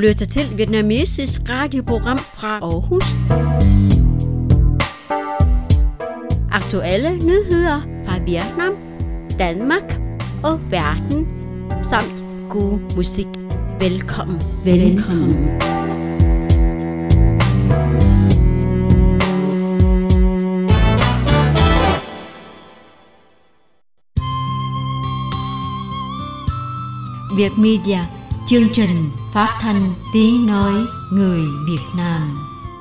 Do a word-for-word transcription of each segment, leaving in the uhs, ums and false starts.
lytter til vietnamesisk radioprogram fra Aarhus. Aktuelle nyheder fra Vietnam, Danmark og verden, samt god musik. Velkommen, velkommen. Việt Media, chương trình phát thanh tiếng nói người Việt Nam.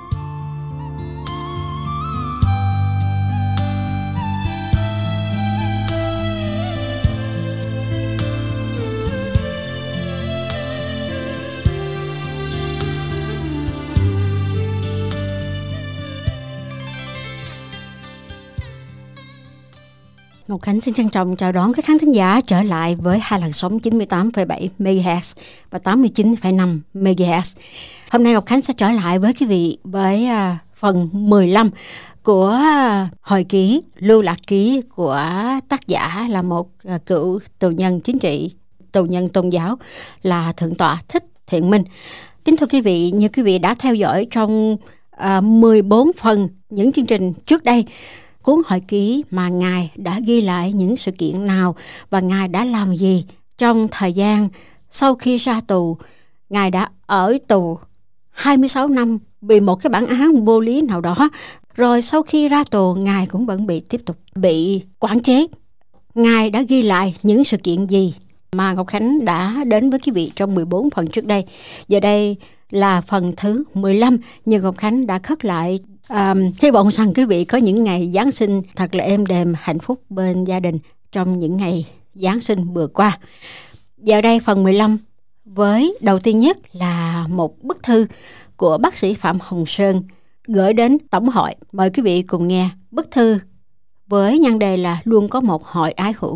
Ngọc Khánh xin trân trọng chào đón các khán thính giả trở lại với hai làn sóng chín mươi tám phẩy bảy mê ga héc và tám mươi chín phẩy năm mê ga héc. Hôm nay Ngọc Khánh sẽ trở lại với quý vị với uh, phần mười lăm của uh, hồi ký, lưu lạc ký của tác giả là một uh, cựu tù nhân chính trị, tù nhân tôn giáo là Thượng tọa Thích Thiện Minh. Kính thưa quý vị, như quý vị đã theo dõi trong uh, mười bốn phần những chương trình trước đây, cuốn hồi ký mà Ngài đã ghi lại những sự kiện nào và Ngài đã làm gì trong thời gian sau khi ra tù. Ngài đã ở tù hai mươi sáu năm vì một cái bản án vô lý nào đó. Rồi sau khi ra tù, Ngài cũng vẫn bị tiếp tục bị quản chế. Ngài đã ghi lại những sự kiện gì mà Ngọc Khánh đã đến với quý vị trong mười bốn phần trước đây. Giờ đây là phần thứ mười lăm, nhưng Ngọc Khánh đã khất lại. Um, hy vọng rằng quý vị có những ngày Giáng sinh thật là êm đềm, hạnh phúc bên gia đình trong những ngày Giáng sinh vừa qua. Giờ đây phần mười lăm với đầu tiên nhất là một bức thư của bác sĩ Phạm Hồng Sơn gửi đến Tổng hội. Mời quý vị cùng nghe bức thư với nhan đề là Luôn có một hội ái hữu.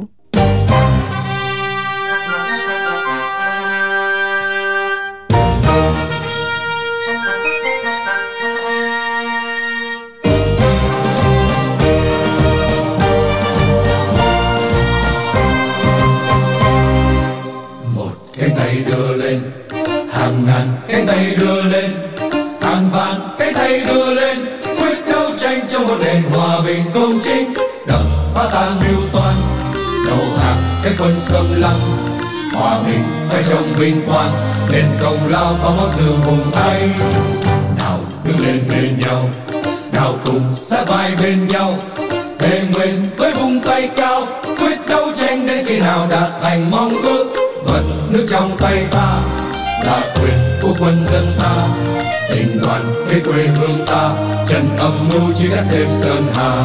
Đưa lên hàng ngàn cánh tay đưa lên, hàng vạn cánh tay đưa lên, quyết đấu tranh cho một nền hòa bình công chính, đập phá tan mưu toan, đầu hàng cái quân xâm lăng, hòa bình phải trong vinh quang, nên công lao bao máu xương hùng ấy. Nào đứng lên bên nhau, nào cùng sát vai bên nhau, thề nguyện với vùng tay cao, quyết đấu tranh đến khi nào đạt thành mong ước. Vật nước trong tay ta là quyền của quân dân ta, tình đoàn kết quê hương ta, trần âm mưu chỉ cắt thêm sơn hà.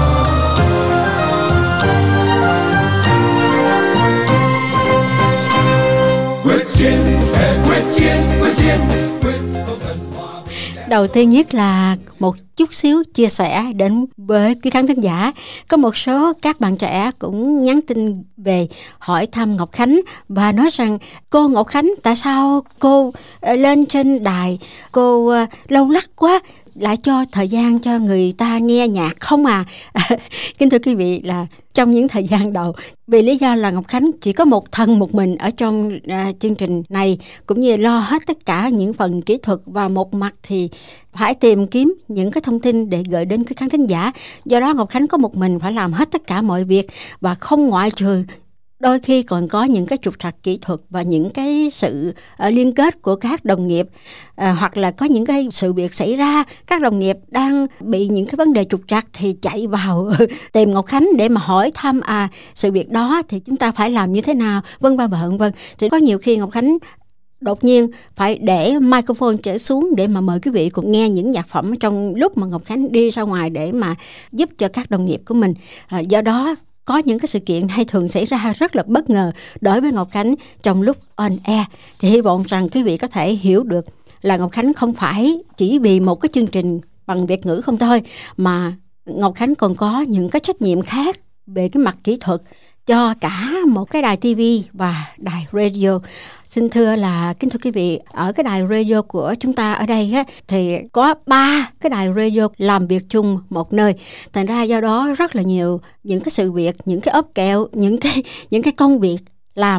Quyết chiến, thề quyết chiến, quyết chiến, quyết không cần hòa bình. Đầu tiên nhất là một chút xíu chia sẻ đến với quý khán thính giả. Có một số các bạn trẻ cũng nhắn tin về hỏi thăm Ngọc Khánh và nói rằng cô Ngọc Khánh, tại sao cô lên trên đài, cô lâu lắc quá, lại cho thời gian cho người ta nghe nhạc không à? Kính thưa quý vị, là trong những thời gian đầu, vì lý do là Ngọc Khánh chỉ có một thân một mình ở trong uh, chương trình này, cũng như lo hết tất cả những phần kỹ thuật, và một mặt thì phải tìm kiếm những cái thông tin để gửi đến quý khán thính giả. Do đó Ngọc Khánh có một mình phải làm hết tất cả mọi việc, và không ngoại trừ đôi khi còn có những cái trục trặc kỹ thuật và những cái sự uh, liên kết của các đồng nghiệp, uh, hoặc là có những cái sự việc xảy ra, các đồng nghiệp đang bị những cái vấn đề trục trặc thì chạy vào tìm Ngọc Khánh để mà hỏi thăm à sự việc đó thì chúng ta phải làm như thế nào, vân vân và vân vân. Thì có nhiều khi Ngọc Khánh đột nhiên phải để microphone trở xuống để mà mời quý vị cùng nghe những nhạc phẩm trong lúc mà Ngọc Khánh đi ra ngoài để mà giúp cho các đồng nghiệp của mình. À, do đó có những cái sự kiện hay thường xảy ra rất là bất ngờ đối với Ngọc Khánh trong lúc on air. Thì hy vọng rằng quý vị có thể hiểu được là Ngọc Khánh không phải chỉ vì một cái chương trình bằng Việt ngữ không thôi, mà Ngọc Khánh còn có những cái trách nhiệm khác về cái mặt kỹ thuật cho cả một cái đài ti vi và đài radio. Xin thưa là kính thưa quý vị, ở cái đài radio của chúng ta ở đây á, thì có ba cái đài radio làm việc chung một nơi. Thành ra do đó rất là nhiều những cái sự việc, những cái ốp kẹo, những cái những cái công việc làm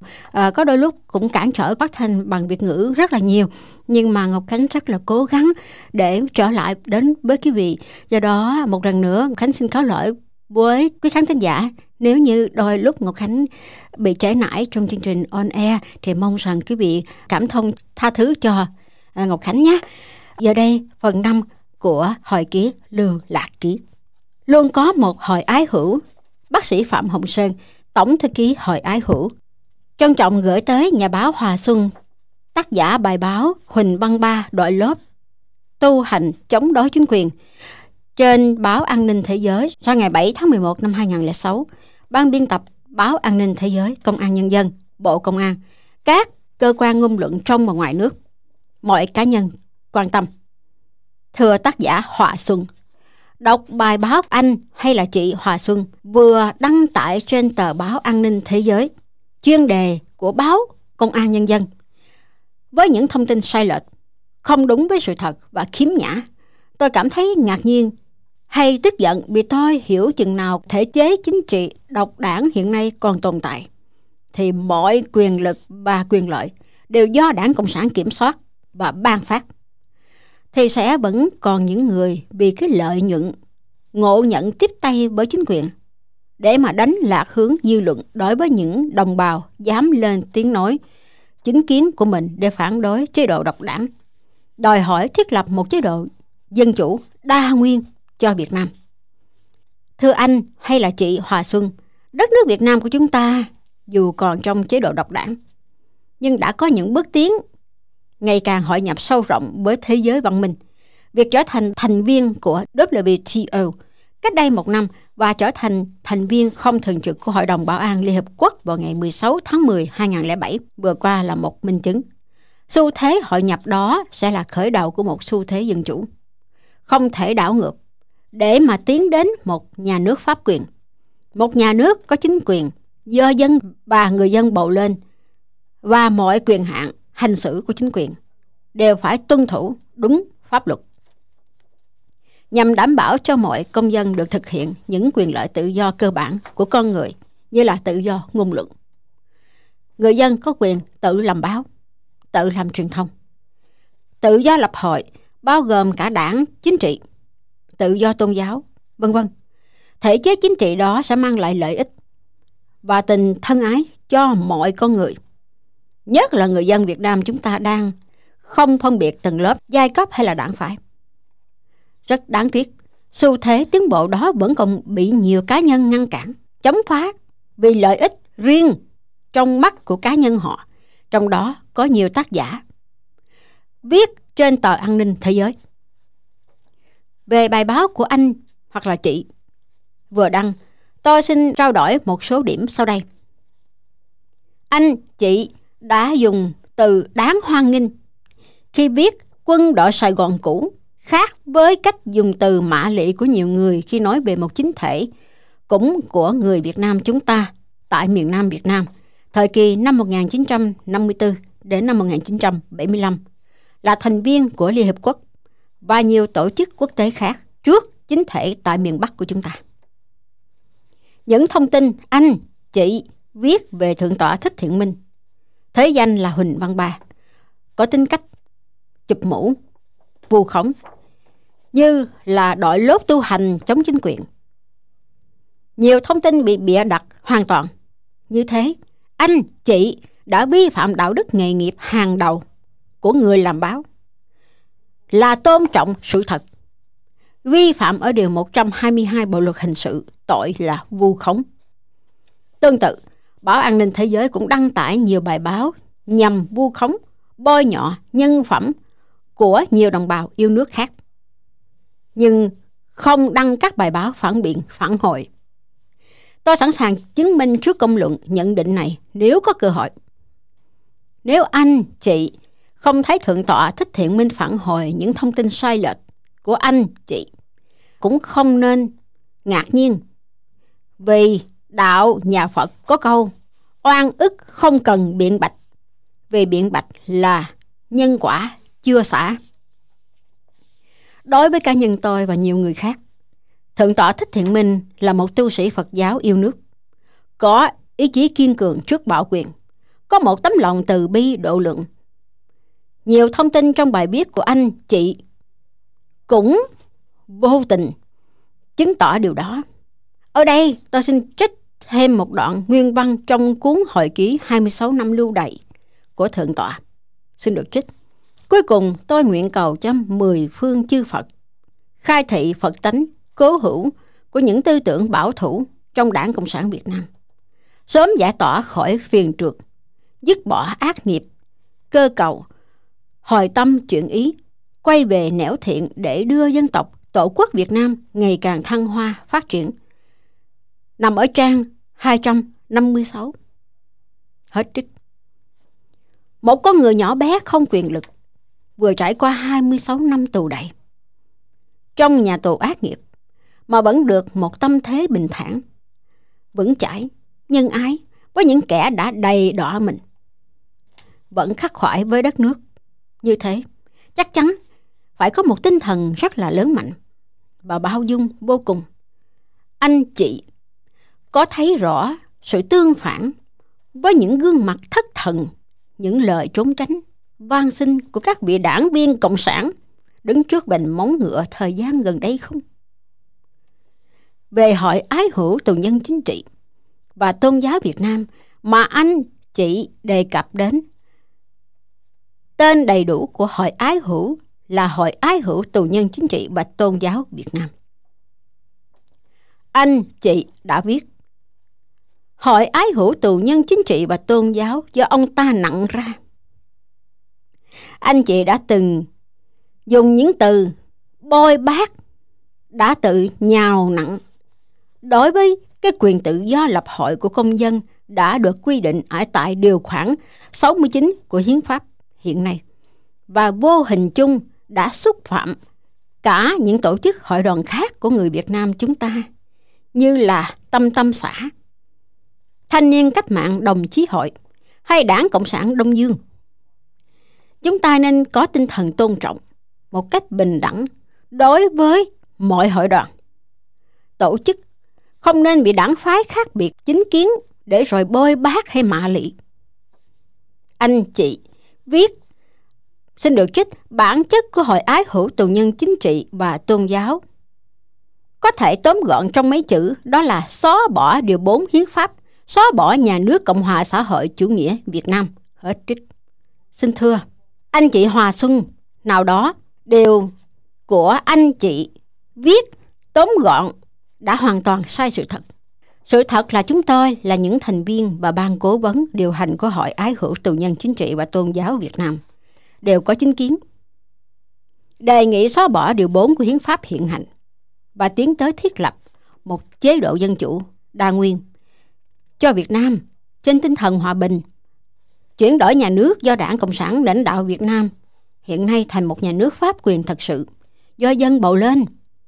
À, có đôi lúc cũng cản trở phát thanh bằng Việt ngữ rất là nhiều, nhưng mà Ngọc Khánh rất là cố gắng để trở lại đến với quý vị. Do đó một lần nữa Ngọc Khánh xin cáo lỗi với quý khán thính giả nếu như đôi lúc Ngọc Khánh bị trễ nải trong chương trình on air, thì mong rằng quý vị cảm thông tha thứ cho à, Ngọc Khánh nhé. Giờ đây phần năm của hồi ký Lưu Lạc Ký. Luôn có một hồi ái hữu. Bác sĩ Phạm Hồng Sơn, tổng thư ký Hội Ái Hữu, trân trọng gửi tới nhà báo Hòa Xuân, tác giả bài báo Huỳnh Văn Ba đội lốt tu hành chống đối chính quyền, trên báo An ninh Thế giới ra ngày bảy tháng mười một năm hai nghìn không trăm lẻ sáu. Ban biên tập báo An ninh Thế giới, Công an Nhân dân, Bộ Công an, các cơ quan ngôn luận trong và ngoài nước, mọi cá nhân quan tâm. Thưa tác giả Hòa Xuân, đọc bài báo anh hay là chị Hòa Xuân vừa đăng tải trên tờ báo An ninh Thế giới, chuyên đề của báo Công an Nhân dân, với những thông tin sai lệch, không đúng với sự thật và khiếm nhã. Tôi cảm thấy ngạc nhiên hay tức giận vì tôi hiểu chừng nào thể chế chính trị độc đảng hiện nay còn tồn tại, thì mọi quyền lực và quyền lợi đều do Đảng Cộng sản kiểm soát và ban phát, thì sẽ vẫn còn những người vì cái lợi nhuận ngộ nhận tiếp tay với chính quyền để mà đánh lạc hướng dư luận đối với những đồng bào dám lên tiếng nói chính kiến của mình để phản đối chế độ độc đảng, đòi hỏi thiết lập một chế độ dân chủ đa nguyên cho Việt Nam. Thưa anh hay là chị Hòa Xuân, đất nước Việt Nam của chúng ta dù còn trong chế độ độc đảng, nhưng đã có những bước tiến ngày càng hội nhập sâu rộng với thế giới văn minh. Việc trở thành thành viên của W T O cách đây một năm và trở thành thành viên không thường trực của Hội đồng Bảo an Liên Hợp Quốc vào ngày mười sáu tháng mười năm hai nghìn không trăm lẻ bảy vừa qua là một minh chứng. Xu thế hội nhập đó sẽ là khởi đầu của một xu thế dân chủ, không thể đảo ngược, để mà tiến đến một nhà nước pháp quyền. Một nhà nước có chính quyền do dân và người dân bầu lên, và mọi quyền hạn hành xử của chính quyền đều phải tuân thủ đúng pháp luật, nhằm đảm bảo cho mọi công dân được thực hiện những quyền lợi tự do cơ bản của con người như là tự do ngôn luận. Người dân có quyền tự làm báo, tự làm truyền thông, tự do lập hội bao gồm cả đảng chính trị, tự do tôn giáo, vân vân. Thể chế chính trị đó sẽ mang lại lợi ích và tình thân ái cho mọi con người. Nhất là người dân Việt Nam chúng ta đang không phân biệt tầng lớp, giai cấp hay là đảng phái. Rất đáng tiếc, xu thế tiến bộ đó vẫn còn bị nhiều cá nhân ngăn cản, chống phá vì lợi ích riêng trong mắt của cá nhân họ, trong đó có nhiều tác giả viết trên tờ An ninh Thế giới. Về bài báo của anh hoặc là chị vừa đăng, tôi xin trao đổi một số điểm sau đây. Anh, chị đã dùng từ đáng hoan nghênh khi viết quân đội Sài Gòn cũ, khác với cách dùng từ mạ lị của nhiều người khi nói về một chính thể cũng của người Việt Nam chúng ta tại miền Nam Việt Nam, thời kỳ năm một nghìn chín trăm năm mươi tư đến năm một nghìn chín trăm bảy mươi lăm, là thành viên của Liên Hợp Quốc và nhiều tổ chức quốc tế khác trước chính thể tại miền Bắc của chúng ta. Những thông tin anh, chị viết về Thượng tọa Thích Thiện Minh, thế danh là Huỳnh Văn Ba, có tính cách chụp mũ, vu khống, như là đội lốt tu hành chống chính quyền. Nhiều thông tin bị bịa đặt hoàn toàn. Như thế, anh, chị đã vi phạm đạo đức nghề nghiệp hàng đầu của người làm báo, là tôn trọng sự thật, vi phạm ở điều một trăm hai mươi hai Bộ luật hình sự, tội là vu khống. Tương tự, báo An ninh Thế giới cũng đăng tải nhiều bài báo nhằm vu khống, bôi nhọ nhân phẩm của nhiều đồng bào yêu nước khác, nhưng không đăng các bài báo phản biện, phản hồi. Tôi sẵn sàng chứng minh trước công luận nhận định này nếu có cơ hội. Nếu anh, chị không thấy Thượng tọa Thích Thiện Minh phản hồi những thông tin sai lệch của anh, chị, cũng không nên ngạc nhiên, vì đạo nhà Phật có câu oan ức không cần biện bạch, vì biện bạch là nhân quả chưa xả. Đối với cá nhân tôi và nhiều người khác, Thượng tọa Thích Thiện Minh là một tu sĩ Phật giáo yêu nước, có ý chí kiên cường trước bạo quyền, có một tấm lòng từ bi độ lượng. Nhiều thông tin trong bài viết của anh chị cũng vô tình chứng tỏ điều đó. Ở đây tôi xin trích thêm một đoạn nguyên văn trong cuốn hồi ký hai mươi sáu năm lưu đày của Thượng tọa. Xin được trích. Cuối cùng tôi nguyện cầu cho mười phương chư Phật khai thị Phật tánh cố hữu của những tư tưởng bảo thủ trong Đảng Cộng sản Việt Nam, sớm giải tỏa khỏi phiền trượt, dứt bỏ ác nghiệp, cơ cầu, hồi tâm chuyển ý, quay về nẻo thiện để đưa dân tộc Tổ quốc Việt Nam ngày càng thăng hoa phát triển. Nằm ở trang hai trăm năm mươi sáu. Hết trích. Một con người nhỏ bé không quyền lực, vừa trải qua hai mươi sáu năm tù đày trong nhà tù ác nghiệp, mà vẫn được một tâm thế bình thản, vững chãi, nhân ái với những kẻ đã đầy đọa mình, vẫn khắc khoải với đất nước. Như thế, chắc chắn phải có một tinh thần rất là lớn mạnh và bao dung vô cùng. Anh chị có thấy rõ sự tương phản với những gương mặt thất thần, những lời trốn tránh, van xin của các vị đảng viên cộng sản đứng trước bành móng ngựa thời gian gần đây không? Về hội ái hữu tù nhân chính trị và tôn giáo Việt Nam mà anh chị đề cập đến, tên đầy đủ của hội ái hữu là Hội Ái Hữu Tù Nhân Chính trị và Tôn giáo Việt Nam. Anh chị đã viết: Hội Ái Hữu Tù Nhân Chính trị và Tôn giáo do ông ta nặng ra. Anh chị đã từng dùng những từ bôi bác, đã tự nhào nặng đối với cái quyền tự do lập hội của công dân đã được quy định ở tại điều khoản sáu mươi chín của Hiến pháp hiện nay, và vô hình chung đã xúc phạm cả những tổ chức hội đoàn khác của người Việt Nam chúng ta, như là Tâm Tâm xã, Thanh niên Cách mạng Đồng Chí Hội hay Đảng Cộng sản Đông Dương. Chúng ta nên có tinh thần tôn trọng một cách bình đẳng đối với mọi hội đoàn, tổ chức, không nên bị đảng phái khác biệt chính kiến để rồi bôi bác hay mạ lị. Anh chị viết, xin được trích bản chất của Hội Ái Hữu Tù Nhân Chính trị và Tôn giáo. Có thể tóm gọn trong mấy chữ, đó là xóa bỏ điều bốn Hiến pháp, xóa bỏ nhà nước Cộng hòa xã hội chủ nghĩa Việt Nam. Hết trích. Xin thưa, anh chị Hòa Xuân nào đó, điều của anh chị viết tóm gọn đã hoàn toàn sai sự thật. Sự thật là chúng tôi là những thành viên và ban cố vấn điều hành của Hội Ái Hữu Tù Nhân Chính trị và Tôn giáo Việt Nam đều có chính kiến đề nghị xóa bỏ điều bốn của Hiến pháp hiện hành và tiến tới thiết lập một chế độ dân chủ đa nguyên cho Việt Nam trên tinh thần hòa bình, chuyển đổi nhà nước do Đảng Cộng sản lãnh đạo Việt Nam hiện nay thành một nhà nước pháp quyền thật sự do dân bầu lên.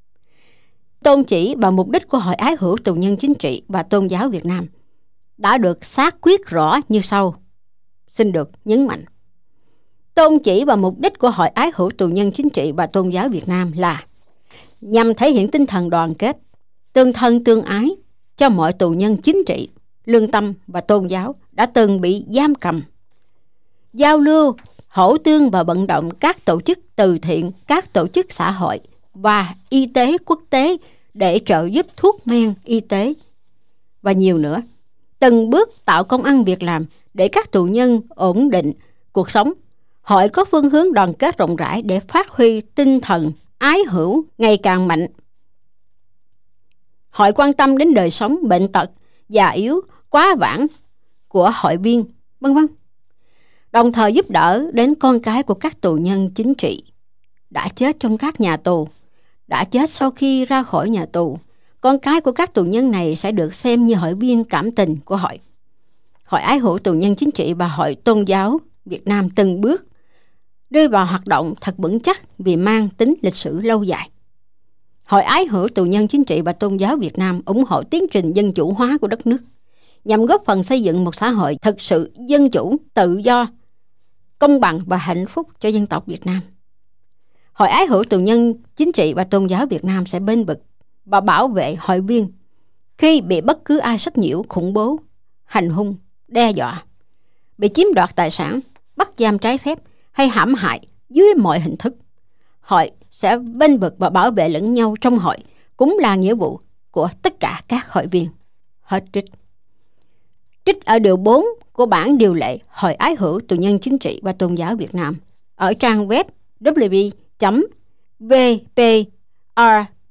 Tôn chỉ và mục đích của Hội Ái Hữu Tù Nhân Chính trị và Tôn giáo Việt Nam đã được xác quyết rõ như sau. Xin được nhấn mạnh. Tôn chỉ và mục đích của Hội Ái Hữu Tù Nhân Chính trị và Tôn giáo Việt Nam là nhằm thể hiện tinh thần đoàn kết, tương thân tương ái cho mọi tù nhân chính trị, lương tâm và tôn giáo đã từng bị giam cầm, giao lưu, hỗ tương và vận động các tổ chức từ thiện, các tổ chức xã hội và y tế quốc tế để trợ giúp thuốc men, y tế và nhiều nữa. Từng bước tạo công ăn việc làm để các tù nhân ổn định cuộc sống. Hội có phương hướng đoàn kết rộng rãi để phát huy tinh thần ái hữu ngày càng mạnh. Hội quan tâm đến đời sống, bệnh tật, già yếu, quá vãng của hội viên, vân vân. Đồng thời giúp đỡ đến con cái của các tù nhân chính trị đã chết trong các nhà tù, đã chết sau khi ra khỏi nhà tù. Con cái của các tù nhân này sẽ được xem như hội viên cảm tình của hội. Hội Ái Hữu Tù Nhân Chính trị và Hội Tôn giáo Việt Nam từng bước đưa vào hoạt động thật vững chắc vì mang tính lịch sử lâu dài. Hội Ái Hữu Tù Nhân Chính trị và Tôn giáo Việt Nam ủng hộ tiến trình dân chủ hóa của đất nước nhằm góp phần xây dựng một xã hội thực sự dân chủ, tự do, công bằng và hạnh phúc cho dân tộc Việt Nam. Hội Ái Hữu Tù Nhân Chính trị và Tôn giáo Việt Nam sẽ bên vực và bảo vệ hội viên khi bị bất cứ ai sách nhiễu, khủng bố, hành hung, đe dọa, bị chiếm đoạt tài sản, bắt giam trái phép hay hãm hại dưới mọi hình thức. Hội sẽ bênh vực và bảo vệ lẫn nhau trong hội, cũng là nghĩa vụ của tất cả các hội viên. Hết trích. Trích ở điều bốn của bản điều lệ Hội Ái Hữu Tù nhân Chính trị và Tôn giáo Việt Nam ở trang web w w w chấm v p r p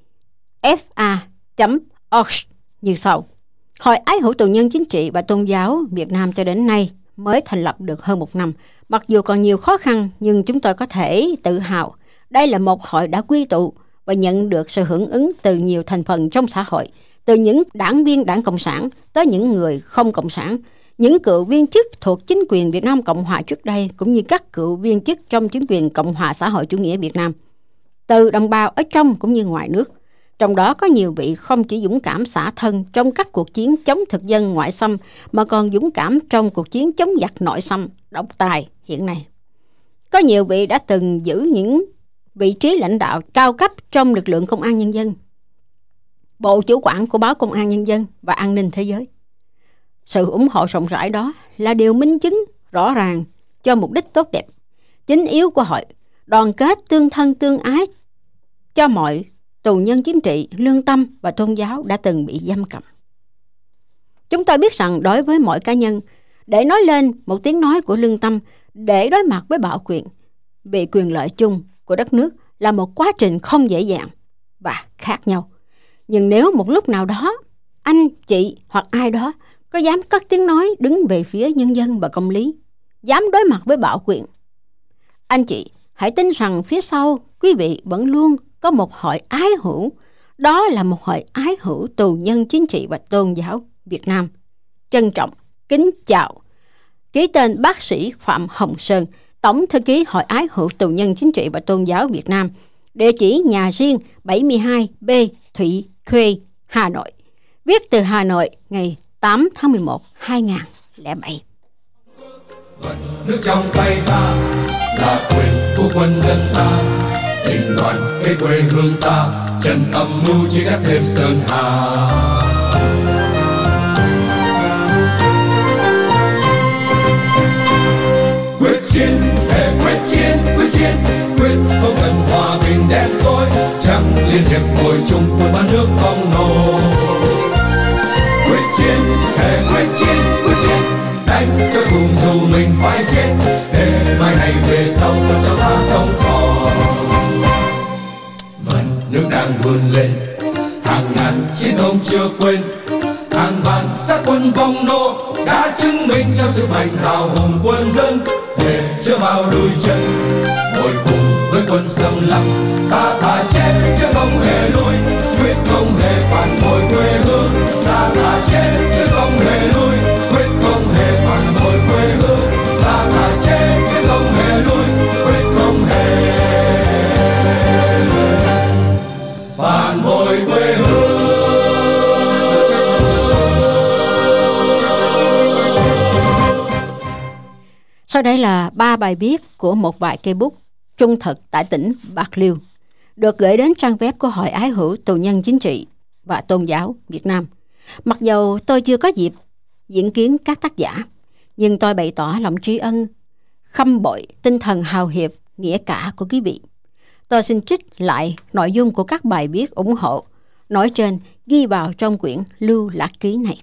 f a chấm org như sau. Hội Ái Hữu Tù nhân Chính trị và Tôn giáo Việt Nam cho đến nay mới thành lập được hơn một năm. Mặc dù còn nhiều khó khăn, nhưng chúng tôi có thể tự hào đây là một hội đã quy tụ và nhận được sự hưởng ứng từ nhiều thành phần trong xã hội, từ những đảng viên Đảng Cộng sản tới những người không Cộng sản, những cựu viên chức thuộc chính quyền Việt Nam Cộng Hòa trước đây, cũng như các cựu viên chức trong chính quyền Cộng hòa xã hội chủ nghĩa Việt Nam, từ đồng bào ở trong cũng như ngoài nước. Trong đó có nhiều vị không chỉ dũng cảm xả thân trong các cuộc chiến chống thực dân ngoại xâm, mà còn dũng cảm trong cuộc chiến chống giặc nội xâm, độc tài hiện nay. Có nhiều vị đã từng giữ những vị trí lãnh đạo cao cấp trong lực lượng Công an Nhân dân, Bộ Chủ quản của báo Công an Nhân dân và An ninh Thế giới. Sự ủng hộ rộng rãi đó là điều minh chứng rõ ràng cho mục đích tốt đẹp, chính yếu của hội, đoàn kết tương thân tương ái cho mọi tù nhân chính trị, lương tâm và tôn giáo đã từng bị giam cầm. Chúng tôi biết rằng đối với mỗi cá nhân, để nói lên một tiếng nói của lương tâm, để đối mặt với bạo quyền vì quyền lợi chung của đất nước là một quá trình không dễ dàng và khác nhau. Nhưng nếu một lúc nào đó anh, chị hoặc ai đó có dám cất tiếng nói đứng về phía nhân dân và công lý, dám đối mặt với bạo quyền, anh chị hãy tin rằng phía sau quý vị vẫn luôn có một hội ái hữu. Đó là một hội ái hữu tù nhân chính trị và tôn giáo Việt Nam. Trân trọng, kính chào. Ký tên bác sĩ Phạm Hồng Sơn, Tổng thư ký Hội Ái Hữu Tù nhân Chính trị và Tôn giáo Việt Nam. Địa chỉ nhà riêng bảy mươi hai B Thụy Khuê, Hà Nội. Viết từ Hà Nội ngày tám tháng mười một năm hai nghìn không trăm lẻ bảy. Vận nước trong tay ta là quyền của quân dân ta, tình đoàn kết quê hương ta, trần âm mưu chia cắt thêm sơn hà. Quyết chiến, thề quyết chiến, quyết chiến, quyết không cần hòa bình đen tối, chẳng liên hiệp ngồi chung quân bán nước phong nô. Quyết chiến, thề quyết chiến, quyết chiến, đánh cho cùng dù mình phải chết, để mai này về sau cho ta sống còn. Vận nước đang vươn lên, hàng ngàn chiến công chưa quên, hàng vạn xác quân vong nô đã chứng minh cho sức mạnh hào hùng quân dân. Để chưa bao đuôi chân, ngồi cùng với quân xâm lăng, ta thà chết chứ không hề lui, quyết không hề phản bội quê hương. Ta thà chết chứ không hề lui, quyết không hề phản bội quê hương. Ta thà chết chứ không hề lui, quyết không hề phản bội quê hương. Sau đây là ba bài viết của một vài cây bút trung thực tại tỉnh Bạc Liêu, được gửi đến trang web của Hội Ái Hữu Tù nhân Chính trị và Tôn giáo Việt Nam. Mặc dầu tôi chưa có dịp diễn kiến các tác giả, nhưng tôi bày tỏ lòng tri ân, khâm bội tinh thần hào hiệp, nghĩa cả của quý vị. Tôi xin trích lại nội dung của các bài viết ủng hộ nói trên, ghi vào trong quyển lưu lạc ký này.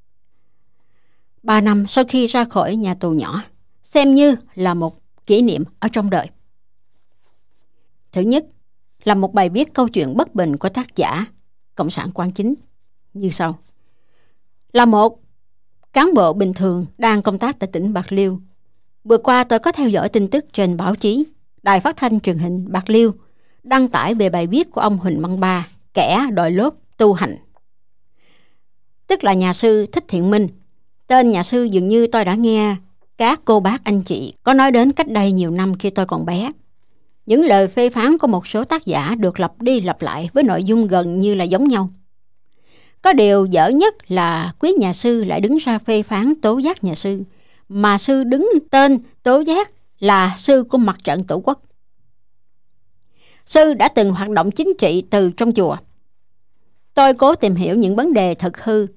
Ba năm sau khi ra khỏi nhà tù nhỏ, xem như là một kỷ niệm ở trong đời. Thứ nhất là một bài viết câu chuyện bất bình của tác giả Cộng sản Quang Chính như sau. Là một cán bộ bình thường đang công tác tại tỉnh Bạc Liêu, vừa qua tôi có theo dõi tin tức trên báo chí, đài phát thanh truyền hình Bạc Liêu đăng tải về bài viết của ông Huỳnh Văn Ba, kẻ đội lốt tu hành, tức là nhà sư Thích Thiện Minh. Tên nhà sư dường như tôi đã nghe các cô bác anh chị có nói đến cách đây nhiều năm khi tôi còn bé. Những lời phê phán của một số tác giả được lặp đi lặp lại với nội dung gần như là giống nhau. Có điều dở nhất là quý nhà sư lại đứng ra phê phán tố giác nhà sư, mà sư đứng tên tố giác là sư của Mặt trận Tổ quốc. Sư đã từng hoạt động chính trị từ trong chùa. Tôi cố tìm hiểu những vấn đề thật hư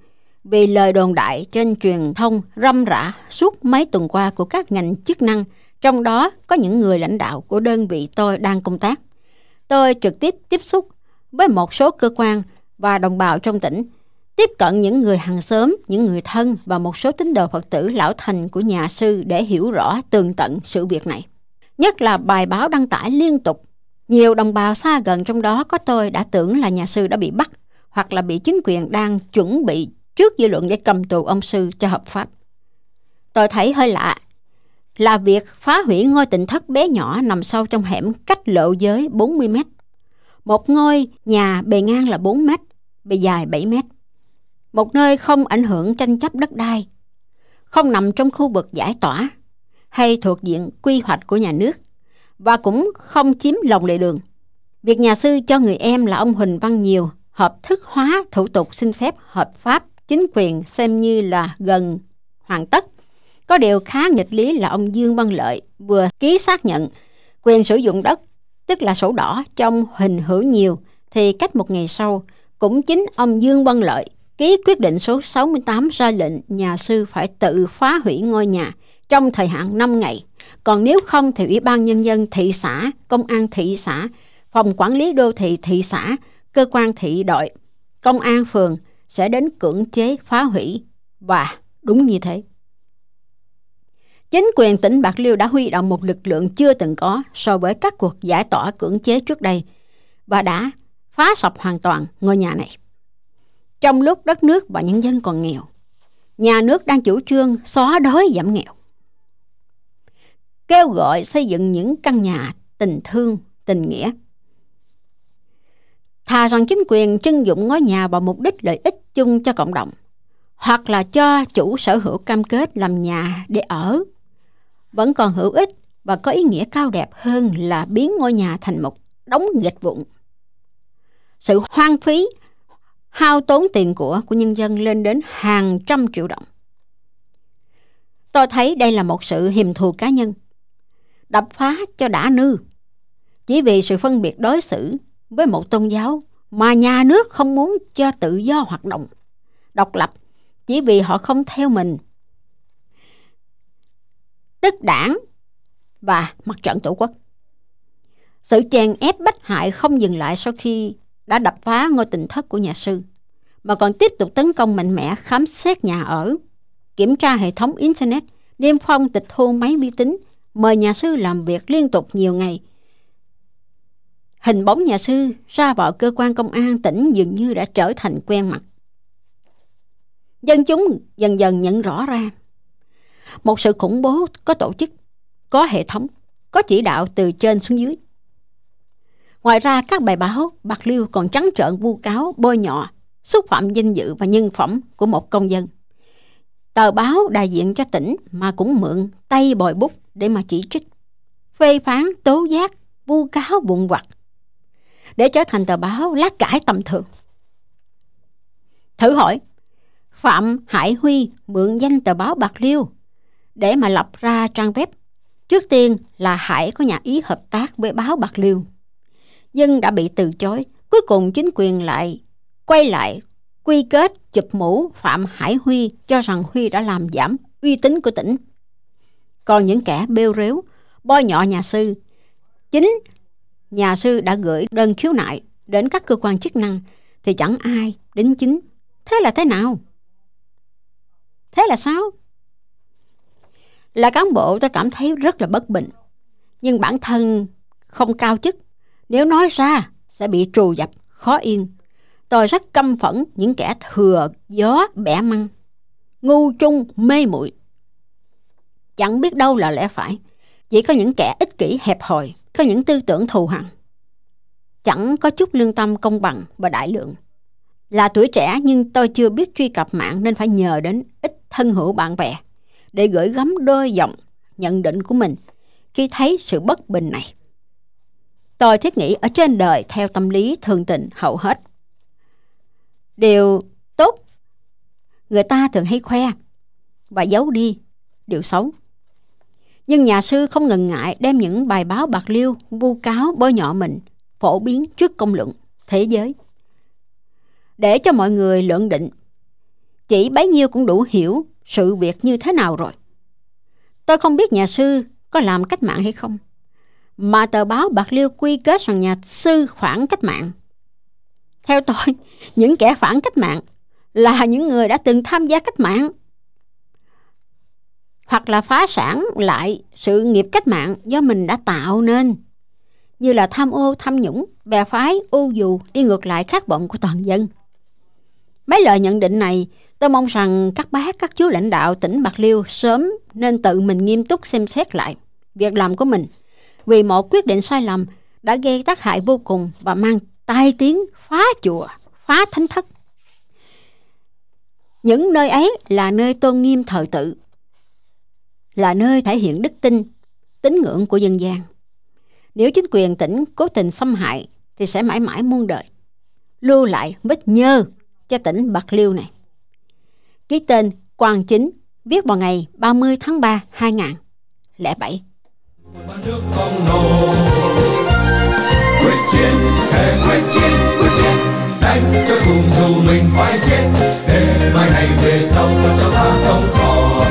vì lời đồn đại trên truyền thông râm rả suốt mấy tuần qua của các ngành chức năng, trong đó có những người lãnh đạo của đơn vị tôi đang công tác. Tôi trực tiếp tiếp xúc với một số cơ quan và đồng bào trong tỉnh, tiếp cận những người hàng xóm, những người thân và một số tín đồ Phật tử lão thành của nhà sư để hiểu rõ tường tận sự việc này. Nhất là bài báo đăng tải liên tục. Nhiều đồng bào xa gần trong đó có tôi đã tưởng là nhà sư đã bị bắt hoặc là bị chính quyền đang chuẩn bị trước dư luận để cầm tù ông sư cho hợp pháp. Tôi thấy hơi lạ là việc phá hủy ngôi tịnh thất bé nhỏ nằm sâu trong hẻm cách lộ giới bốn mươi mét. Một ngôi nhà bề ngang là bốn mét, bề dài bảy mét. Một nơi không ảnh hưởng tranh chấp đất đai, không nằm trong khu vực giải tỏa hay thuộc diện quy hoạch của nhà nước, và cũng không chiếm lòng lề đường. Việc nhà sư cho người em là ông Huỳnh Văn Nhiều hợp thức hóa thủ tục xin phép hợp pháp chính quyền xem như là gần hoàn tất. Có điều khá nghịch lý là ông Dương Văn Lợi vừa ký xác nhận quyền sử dụng đất, tức là sổ đỏ trong Huỳnh Hữu Nhiều, thì cách một ngày sau, cũng chính ông Dương Văn Lợi ký quyết định số sáu mươi tám ra lệnh nhà sư phải tự phá hủy ngôi nhà trong thời hạn năm ngày. Còn nếu không thì Ủy ban Nhân dân thị xã, Công an thị xã, Phòng Quản lý Đô thị thị xã, Cơ quan thị đội, Công an phường sẽ đến cưỡng chế phá hủy. Và đúng như thế. Chính quyền tỉnh Bạc Liêu đã huy động một lực lượng chưa từng có so với các cuộc giải tỏa cưỡng chế trước đây và đã phá sập hoàn toàn ngôi nhà này. Trong lúc đất nước và nhân dân còn nghèo, nhà nước đang chủ trương xóa đói giảm nghèo, kêu gọi xây dựng những căn nhà tình thương, tình nghĩa. Thà rằng chính quyền trưng dụng ngôi nhà vào mục đích lợi ích chung cho cộng đồng, hoặc là cho chủ sở hữu cam kết làm nhà để ở, vẫn còn hữu ích và có ý nghĩa cao đẹp hơn là biến ngôi nhà thành một đống nghịch vụn. Sự hoang phí, hao tốn tiền của của nhân dân lên đến hàng trăm triệu đồng. Tôi thấy đây là một sự hiềm thù cá nhân, đập phá cho đã nư, chỉ vì sự phân biệt đối xử với một tôn giáo mà nhà nước không muốn cho tự do hoạt động, độc lập, chỉ vì họ không theo mình, tức đảng và mặt trận tổ quốc. Sự chèn ép bách hại không dừng lại sau khi đã đập phá ngôi tịnh thất của nhà sư, mà còn tiếp tục tấn công mạnh mẽ, khám xét nhà ở, kiểm tra hệ thống Internet, niêm phong tịch thu máy vi tính, mời nhà sư làm việc liên tục nhiều ngày. Hình bóng nhà sư ra vào cơ quan công an tỉnh dường như đã trở thành quen mặt. Dân chúng dần dần nhận rõ ra một sự khủng bố có tổ chức, có hệ thống, có chỉ đạo từ trên xuống dưới. Ngoài ra, các bài báo Bạc Liêu còn trắng trợn vu cáo, bôi nhọ, xúc phạm danh dự và nhân phẩm của một công dân. Tờ báo đại diện cho tỉnh mà cũng mượn tay bồi bút để mà chỉ trích, phê phán, tố giác, vu cáo vụn vặt, để trở thành tờ báo lá cải tầm thường. Thử hỏi, Phạm Hải Huy mượn danh tờ báo Bạc Liêu để mà lập ra trang web. Trước tiên là Hải có nhà ý hợp tác với báo Bạc Liêu, nhưng đã bị từ chối. Cuối cùng chính quyền lại quay lại quy kết chụp mũ Phạm Hải Huy, cho rằng Huy đã làm giảm uy tín của tỉnh. Còn những kẻ bêu rếu, bôi nhọ nhà sư, chính nhà sư đã gửi đơn khiếu nại đến các cơ quan chức năng thì chẳng ai đính chính. Thế là thế nào? Thế là sao? Là cán bộ, tôi cảm thấy rất là bất bình. Nhưng bản thân không cao chức, nếu nói ra sẽ bị trù dập, khó yên. Tôi rất căm phẫn những kẻ thừa gió bẻ măng, ngu trung mê muội, chẳng biết đâu là lẽ phải. Chỉ có những kẻ ích kỷ hẹp hòi, có những tư tưởng thù hằn, chẳng có chút lương tâm công bằng và đại lượng. Là tuổi trẻ nhưng tôi chưa biết truy cập mạng nên phải nhờ đến ít thân hữu bạn bè để gửi gắm đôi dòng nhận định của mình khi thấy sự bất bình này. Tôi thiết nghĩ ở trên đời theo tâm lý thường tình hầu hết. Điều tốt người ta thường hay khoe và giấu đi điều xấu. Nhưng nhà sư không ngần ngại đem những bài báo Bạc Liêu vu cáo bôi nhọ mình phổ biến trước công luận thế giới, để cho mọi người luận định chỉ bấy nhiêu cũng đủ hiểu sự việc như thế nào rồi. Tôi không biết nhà sư có làm cách mạng hay không, mà tờ báo Bạc Liêu quy kết rằng nhà sư phản cách mạng. Theo tôi, những kẻ phản cách mạng là những người đã từng tham gia cách mạng, hoặc là phá sản lại sự nghiệp cách mạng do mình đã tạo nên, như là tham ô, tham nhũng, bè phái, ô dù, đi ngược lại khát vọng của toàn dân. Mấy lời nhận định này, tôi mong rằng các bác, các chú lãnh đạo tỉnh Bạc Liêu sớm nên tự mình nghiêm túc xem xét lại việc làm của mình, vì một quyết định sai lầm đã gây tác hại vô cùng và mang tai tiếng phá chùa, phá thánh thất. Những nơi ấy là nơi tôn nghiêm thờ tự, là nơi thể hiện đức tin, tín ngưỡng của dân gian. Nếu chính quyền tỉnh cố tình xâm hại thì sẽ mãi mãi muôn đời lưu lại vết nhơ cho tỉnh Bạc Liêu này. Ký tên Quang Chính, viết vào ngày ba mươi tháng ba năm hai nghìn không trăm lẻ bảy. Nước không nổ, quyết chiến, thề quyết chiến, quyết chiến, đánh cho cùng dù mình phải chết, để mai này về sau cho ta sống còn.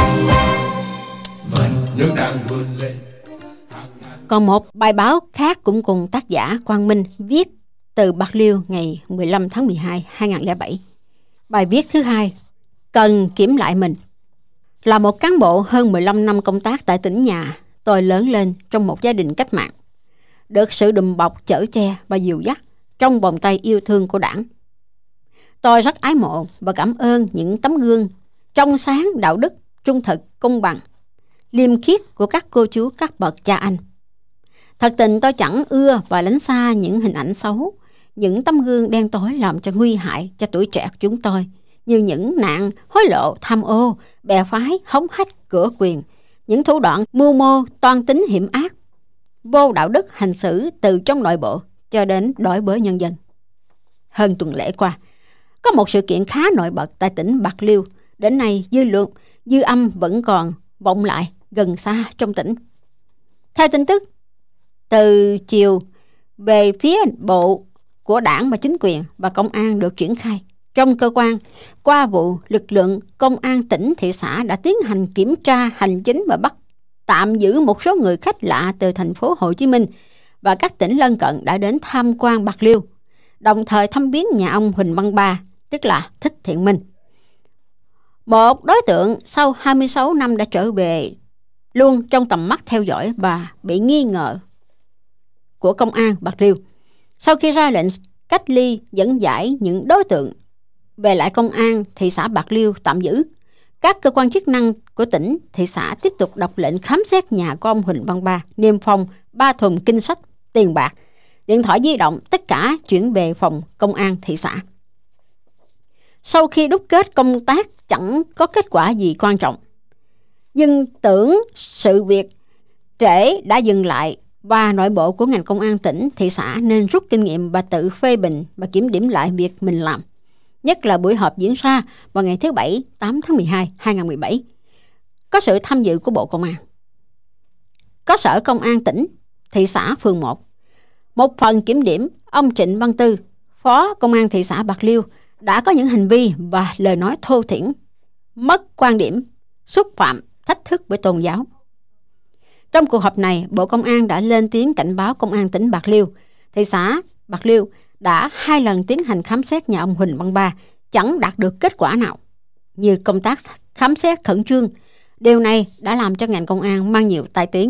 Vẫn nước đang vươn lên. Còn một bài báo khác cũng cùng tác giả Quang Minh viết từ Bạc Liêu ngày mười lăm tháng mười hai năm hai nghìn không trăm lẻ bảy. Bài viết thứ hai, cần kiểm lại mình. Là một cán bộ hơn mười lăm năm công tác tại tỉnh nhà, tôi lớn lên trong một gia đình cách mạng, được sự đùm bọc, chở che và dìu dắt trong vòng tay yêu thương của Đảng. Tôi rất ái mộ và cảm ơn những tấm gương trong sáng, đạo đức, trung thực, công bằng, liêm khiết của các cô chú, các bậc cha anh. Thật tình tôi chẳng ưa và lánh xa những hình ảnh xấu, những tấm gương đen tối làm cho nguy hại cho tuổi trẻ chúng tôi, như những nạn hối lộ, tham ô, bè phái, hống hách, cửa quyền, những thủ đoạn mưu mô, toan tính hiểm ác, vô đạo đức hành xử từ trong nội bộ cho đến đối với nhân dân. Hơn tuần lễ qua, có một sự kiện khá nổi bật tại tỉnh Bạc Liêu, đến nay dư luận, dư âm vẫn còn vọng lại gần xa trong tỉnh. Theo tin tức từ chiều về phía bộ của Đảng và chính quyền và công an được triển khai trong cơ quan, qua vụ lực lượng công an tỉnh, thị xã đã tiến hành kiểm tra hành chính và bắt tạm giữ một số người khách lạ từ thành phố Hồ Chí Minh và các tỉnh lân cận đã đến tham quan Bạc Liêu, đồng thời thăm viếng nhà ông Huỳnh Văn Ba, tức là Thích Thiện Minh. Một đối tượng sau hai mươi sáu năm đã trở về luôn trong tầm mắt theo dõi và bị nghi ngờ của công an Bạc Liêu. Sau khi ra lệnh cách ly dẫn giải những đối tượng về lại công an thị xã Bạc Liêu tạm giữ, các cơ quan chức năng của tỉnh, thị xã tiếp tục đọc lệnh khám xét nhà của ông Huỳnh Văn Ba, niêm phong ba thùng kinh sách, tiền bạc, điện thoại di động, tất cả chuyển về phòng công an thị xã. Sau khi đúc kết công tác chẳng có kết quả gì quan trọng, nhưng tưởng sự việc trễ đã dừng lại và nội bộ của ngành công an tỉnh, thị xã nên rút kinh nghiệm và tự phê bình và kiểm điểm lại việc mình làm. Nhất là buổi họp diễn ra vào ngày thứ Bảy, tám tháng mười hai năm hai nghìn không trăm mười bảy, có sự tham dự của Bộ Công an, có Sở Công an tỉnh, thị xã, phường một. Một phần kiểm điểm, ông Trịnh Văn Tư, Phó Công an thị xã Bạc Liêu đã có những hành vi và lời nói thô thiển, mất quan điểm, xúc phạm, thách thức với tôn giáo. Trong cuộc họp này, Bộ Công an đã lên tiếng cảnh báo Công an tỉnh Bạc Liêu, thị xã Bạc Liêu đã hai lần tiến hành khám xét nhà ông Huỳnh Văn Ba, chẳng đạt được kết quả nào. Như công tác khám xét khẩn trương, điều này đã làm cho ngành công an mang nhiều tai tiếng.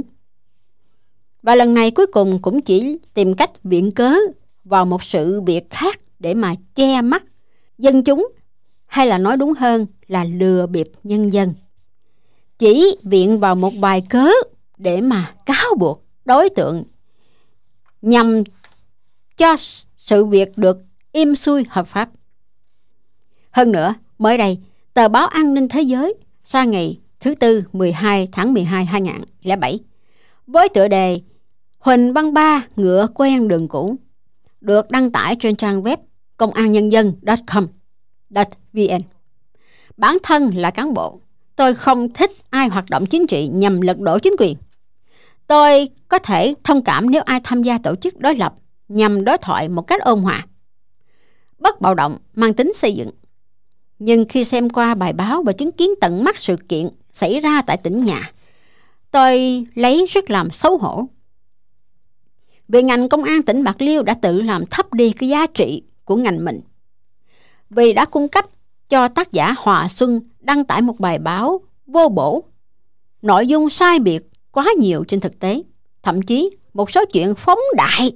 Và lần này cuối cùng cũng chỉ tìm cách viện cớ vào một sự việc khác để mà che mắt dân chúng, hay là nói đúng hơn là lừa bịp nhân dân. Chỉ viện vào một bài cớ để mà cáo buộc đối tượng nhằm cho sự việc được im xuôi hợp pháp. Hơn nữa, mới đây, tờ báo An ninh Thế giới ra ngày thứ Tư mười hai tháng mười hai năm hai nghìn không trăm lẻ bảy với tựa đề Huỳnh Văn Ba ngựa quen đường cũ, được đăng tải trên trang web công an nhân dân chấm com chấm vn. Bản thân là cán bộ, tôi không thích ai hoạt động chính trị nhằm lật đổ chính quyền. Tôi có thể thông cảm nếu ai tham gia tổ chức đối lập nhằm đối thoại một cách ôn hòa, bất bạo động, mang tính xây dựng. Nhưng khi xem qua bài báo và chứng kiến tận mắt sự kiện xảy ra tại tỉnh nhà, tôi lấy rất làm xấu hổ. Vì ngành công an tỉnh Bạc Liêu đã tự làm thấp đi cái giá trị của ngành mình. Vì đã cung cấp cho tác giả Hòa Xuân đăng tải một bài báo vô bổ, nội dung sai biệt quá nhiều trên thực tế, thậm chí một số chuyện phóng đại,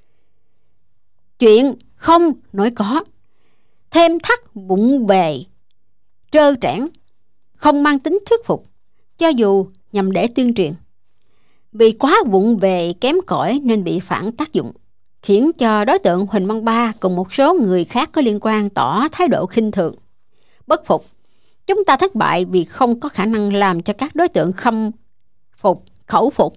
chuyện không nổi có, thêm thắt vụng về, trơ trẽn, không mang tính thuyết phục, cho dù nhằm để tuyên truyền. Vì quá vụng về kém cỏi nên bị phản tác dụng, khiến cho đối tượng Huỳnh Văn Ba cùng một số người khác có liên quan tỏ thái độ khinh thường, bất phục. Chúng ta thất bại vì không có khả năng làm cho các đối tượng khâm phục, khẩu phục.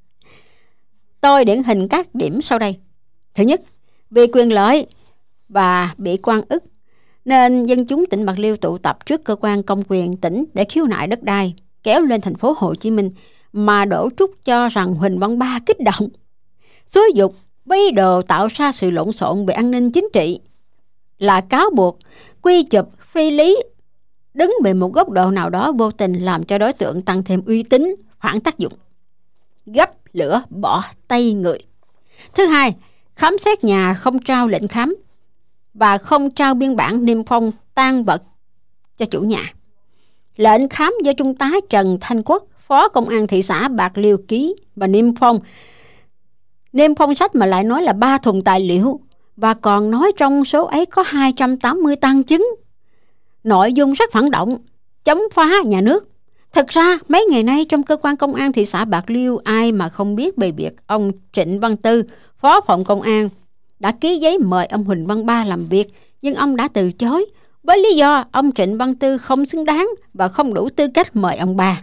Tôi điển hình các điểm sau đây. Thứ nhất, vì quyền lợi và bị oan ức nên dân chúng tỉnh Bạc Liêu tụ tập trước cơ quan công quyền tỉnh để khiếu nại đất đai, kéo lên thành phố Hồ Chí Minh mà đổ trút cho rằng Huỳnh Văn Ba kích động, xúi dục, bí đồ tạo ra sự lộn xộn về an ninh chính trị, là cáo buộc quy chụp phi lý, đứng về một góc độ nào đó vô tình làm cho đối tượng tăng thêm uy tín, phản tác dụng, gấp lửa bỏ tay người. Thứ hai, khám xét nhà không trao lệnh khám và không trao biên bản niêm phong tang vật cho chủ nhà. Lệnh khám do Trung tá Trần Thanh Quốc, Phó Công an thị xã Bạc Liêu ký và niêm phong. Niêm phong sách mà lại nói là ba thùng tài liệu, và còn nói trong số ấy có hai trăm tám mươi tang chứng. Nội dung rất phản động, chống phá nhà nước. Thực ra mấy ngày nay trong cơ quan công an thị xã Bạc Liêu, ai mà không biết về việc ông Trịnh Văn Tư, Phó Phòng Công an, đã ký giấy mời ông Huỳnh Văn Ba làm việc, nhưng ông đã từ chối với lý do ông Trịnh Văn Tư không xứng đáng và không đủ tư cách mời ông Ba,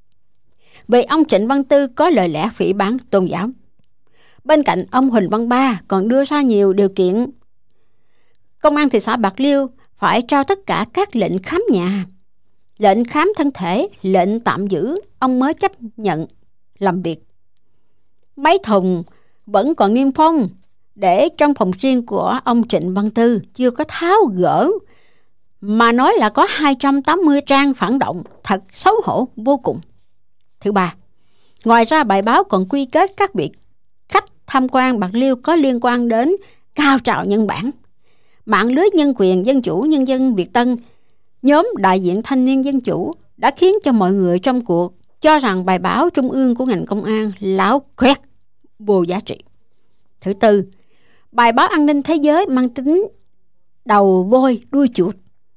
vì ông Trịnh Văn Tư có lời lẽ phỉ báng tôn giáo. Bên cạnh, ông Huỳnh Văn Ba còn đưa ra nhiều điều kiện công an thị xã Bạc Liêu phải trao tất cả các lệnh khám nhà, lệnh khám thân thể, lệnh tạm giữ, ông mới chấp nhận làm việc. Mấy thùng vẫn còn niêm phong để trong phòng riêng của ông Trịnh Văn Tư chưa có tháo gỡ, mà nói là có hai trăm tám mươi trang phản động, thật xấu hổ vô cùng. Thứ ba, ngoài ra bài báo còn quy kết các vị khách tham quan Bạc Liêu có liên quan đến cao trào nhân bản, mạng lưới nhân quyền dân chủ nhân dân Việt Tân, nhóm đại diện thanh niên dân chủ, đã khiến cho mọi người trong cuộc cho rằng bài báo trung ương của ngành công an láo khoét, vô giá trị. Thứ tư, bài báo An ninh Thế giới mang tính đầu voi đuôi chuột.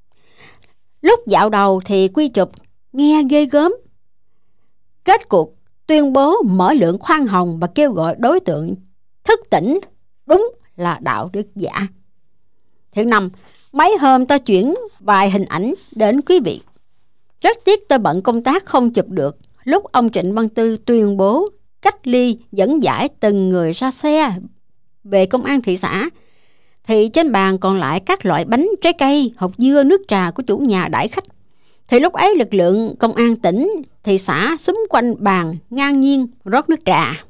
Lúc dạo đầu thì quy chụp nghe ghê gớm, kết cuộc tuyên bố mở lượng khoan hồng và kêu gọi đối tượng thức tỉnh, đúng là đạo đức giả. Thứ năm, mấy hôm tôi chuyển vài hình ảnh đến quý vị. Rất tiếc tôi bận công tác không chụp được lúc ông Trịnh Văn Tư tuyên bố cách ly dẫn giải từng người ra xe về công an thị xã, thì trên bàn còn lại các loại bánh, trái cây, hộp dưa, nước trà của chủ nhà đãi khách. Thì lúc ấy lực lượng công an tỉnh, thị xã xúm quanh bàn ngang nhiên rót nước trà,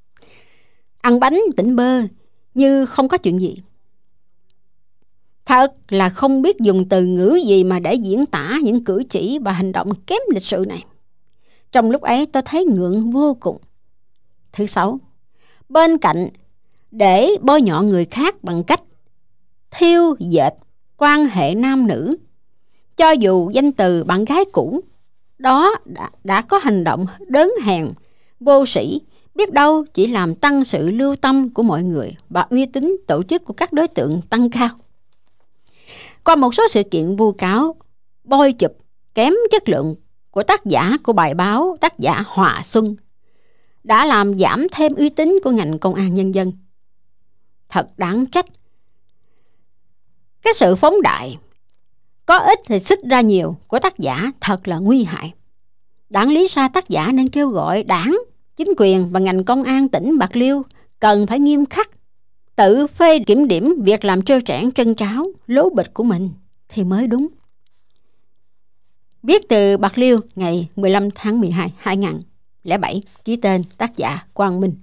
ăn bánh tỉnh bơ như không có chuyện gì. Thật là không biết dùng từ ngữ gì mà để diễn tả những cử chỉ và hành động kém lịch sự này. Trong lúc ấy tôi thấy ngượng vô cùng. Thứ sáu, bên cạnh để bôi nhọ người khác bằng cách thiêu dệt quan hệ nam nữ, cho dù danh từ bạn gái cũ đó đã, đã có hành động đớn hèn, vô sĩ, biết đâu chỉ làm tăng sự lưu tâm của mọi người và uy tín tổ chức của các đối tượng tăng cao. Qua một số sự kiện vu cáo, bôi chụp kém chất lượng của tác giả của bài báo, tác giả Hòa Xuân, đã làm giảm thêm uy tín của ngành công an nhân dân. Thật đáng trách. Cái sự phóng đại, có ít thì xích ra nhiều của tác giả thật là nguy hại. Đáng lý ra tác giả nên kêu gọi đảng, chính quyền và ngành công an tỉnh Bạc Liêu cần phải nghiêm khắc, tự phê kiểm điểm việc làm trơ trẽn trân tráo, lố bịch của mình thì mới đúng. Viết từ Bạc Liêu ngày mười lăm tháng mười hai năm hai nghìn không trăm lẻ bảy, ký tên tác giả Quang Minh.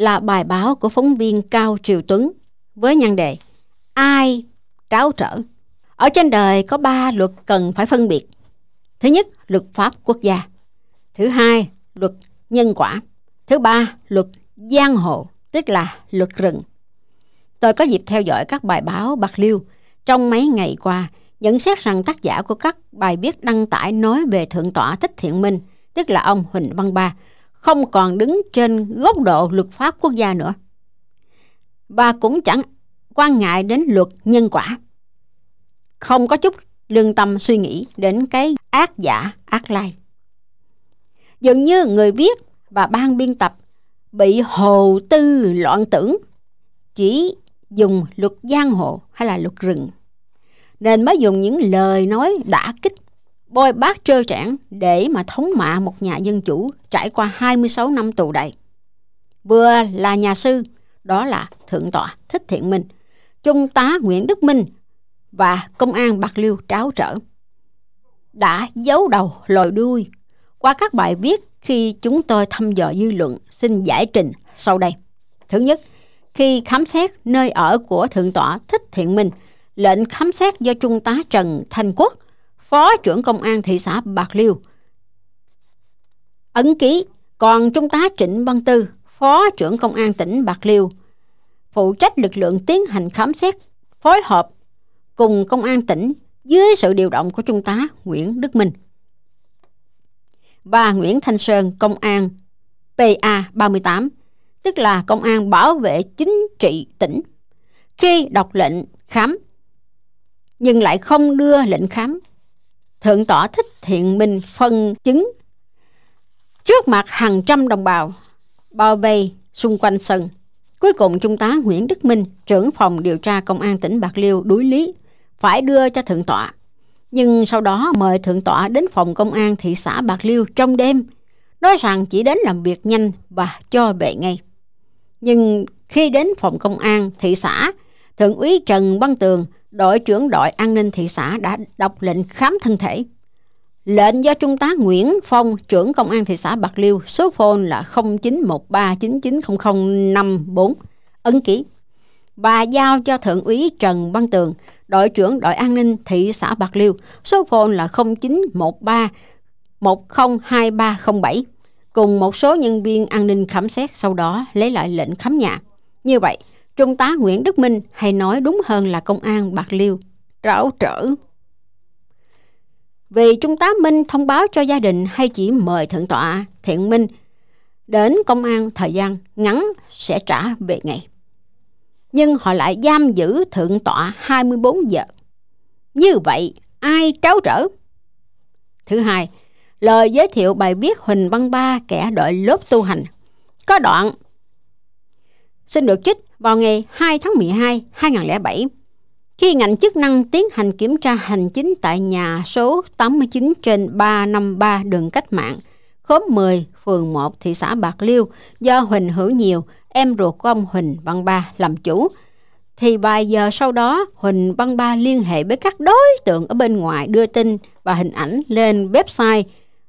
là bài báo của phóng viên Cao Triều Tuấn với nhan đề Ai tráo trở? Ở trên đời có ba luật cần phải phân biệt. Thứ nhất, luật pháp quốc gia. Thứ hai, luật nhân quả. Thứ ba, luật giang hồ, tức là luật rừng. Tôi có dịp theo dõi các bài báo Bạc Liêu trong mấy ngày qua, nhận xét rằng tác giả của các bài viết đăng tải nói về Thượng tọa Thích Thiện Minh, tức là ông Huỳnh Văn Ba, không còn đứng trên góc độ luật pháp quốc gia nữa. Và cũng chẳng quan ngại đến luật nhân quả. Không có chút lương tâm suy nghĩ đến cái ác giả ác lai. Dường như người viết và ban biên tập bị hồ tư loạn tưởng, chỉ dùng luật giang hồ hay là luật rừng, nên mới dùng những lời nói đả kích, bôi bác trơ trẽn để mà thống mạ một nhà dân chủ trải qua hai mươi sáu năm tù đầy. Vừa là nhà sư, đó là Thượng tọa Thích Thiện Minh, Trung tá Nguyễn Đức Minh và công an Bạc Liêu tráo trở, đã giấu đầu lòi đuôi qua các bài viết khi chúng tôi thăm dò dư luận xin giải trình sau đây. Thứ nhất, khi khám xét nơi ở của Thượng tọa Thích Thiện Minh, lệnh khám xét do Trung tá Trần Thanh Quốc, Phó trưởng công an thị xã Bạc Liêu ấn ký, còn Trung tá Trịnh Văn Tư, Phó trưởng công an tỉnh Bạc Liêu, phụ trách lực lượng tiến hành khám xét, phối hợp cùng công an tỉnh dưới sự điều động của Trung tá Nguyễn Đức Minh và Nguyễn Thanh Sơn, công an pê a ba mươi tám, tức là công an bảo vệ chính trị tỉnh, khi đọc lệnh khám nhưng lại không đưa lệnh khám. Thượng tọa Thích Thiện Minh phân chứng trước mặt hàng trăm đồng bào bao vây xung quanh sân. Cuối cùng Trung tá Nguyễn Đức Minh, trưởng phòng điều tra công an tỉnh Bạc Liêu đuối lý, phải đưa cho Thượng tọa, nhưng sau đó mời Thượng tọa đến phòng công an thị xã Bạc Liêu trong đêm, nói rằng chỉ đến làm việc nhanh và cho về ngay. Nhưng khi đến phòng công an thị xã, Thượng úy Trần Văn Tường, đội trưởng đội an ninh thị xã đã đọc lệnh khám thân thể. Lệnh do Trung tá Nguyễn Phong, trưởng công an thị xã Bạc Liêu, số phone là không chín một ba chín chín không không năm bốn, ấn ký, và giao cho Thượng úy Trần Văn Tường, đội trưởng đội an ninh thị xã Bạc Liêu, số phone là không chín một ba một không hai ba không bảy, cùng một số nhân viên an ninh khám xét, sau đó lấy lại lệnh khám nhà. Như vậy, Trung tá Nguyễn Đức Minh, hay nói đúng hơn là công an Bạc Liêu, tráo trở. Vì Trung tá Minh thông báo cho gia đình hay chỉ mời Thượng tọa Thiện Minh đến công an thời gian ngắn sẽ trả về ngay. Nhưng họ lại giam giữ Thượng tọa hai mươi bốn giờ. Như vậy, ai tráo trở? Thứ hai, lời giới thiệu bài viết Huỳnh Văn Ba, kẻ đội lốt tu hành, có đoạn xin được trích vào ngày hai tháng mười hai năm hai nghìn không trăm lẻ bảy, khi ngành chức năng tiến hành kiểm tra hành chính tại nhà số tám mươi chín trên ba trăm năm mươi ba đường Cách Mạng, khóm mười, phường một, thị xã Bạc Liêu, do Huỳnh Hữu Nhiều, em ruột của ông Huỳnh Văn Ba, làm chủ, thì vài giờ sau đó Huỳnh Văn Ba liên hệ với các đối tượng ở bên ngoài, đưa tin và hình ảnh lên website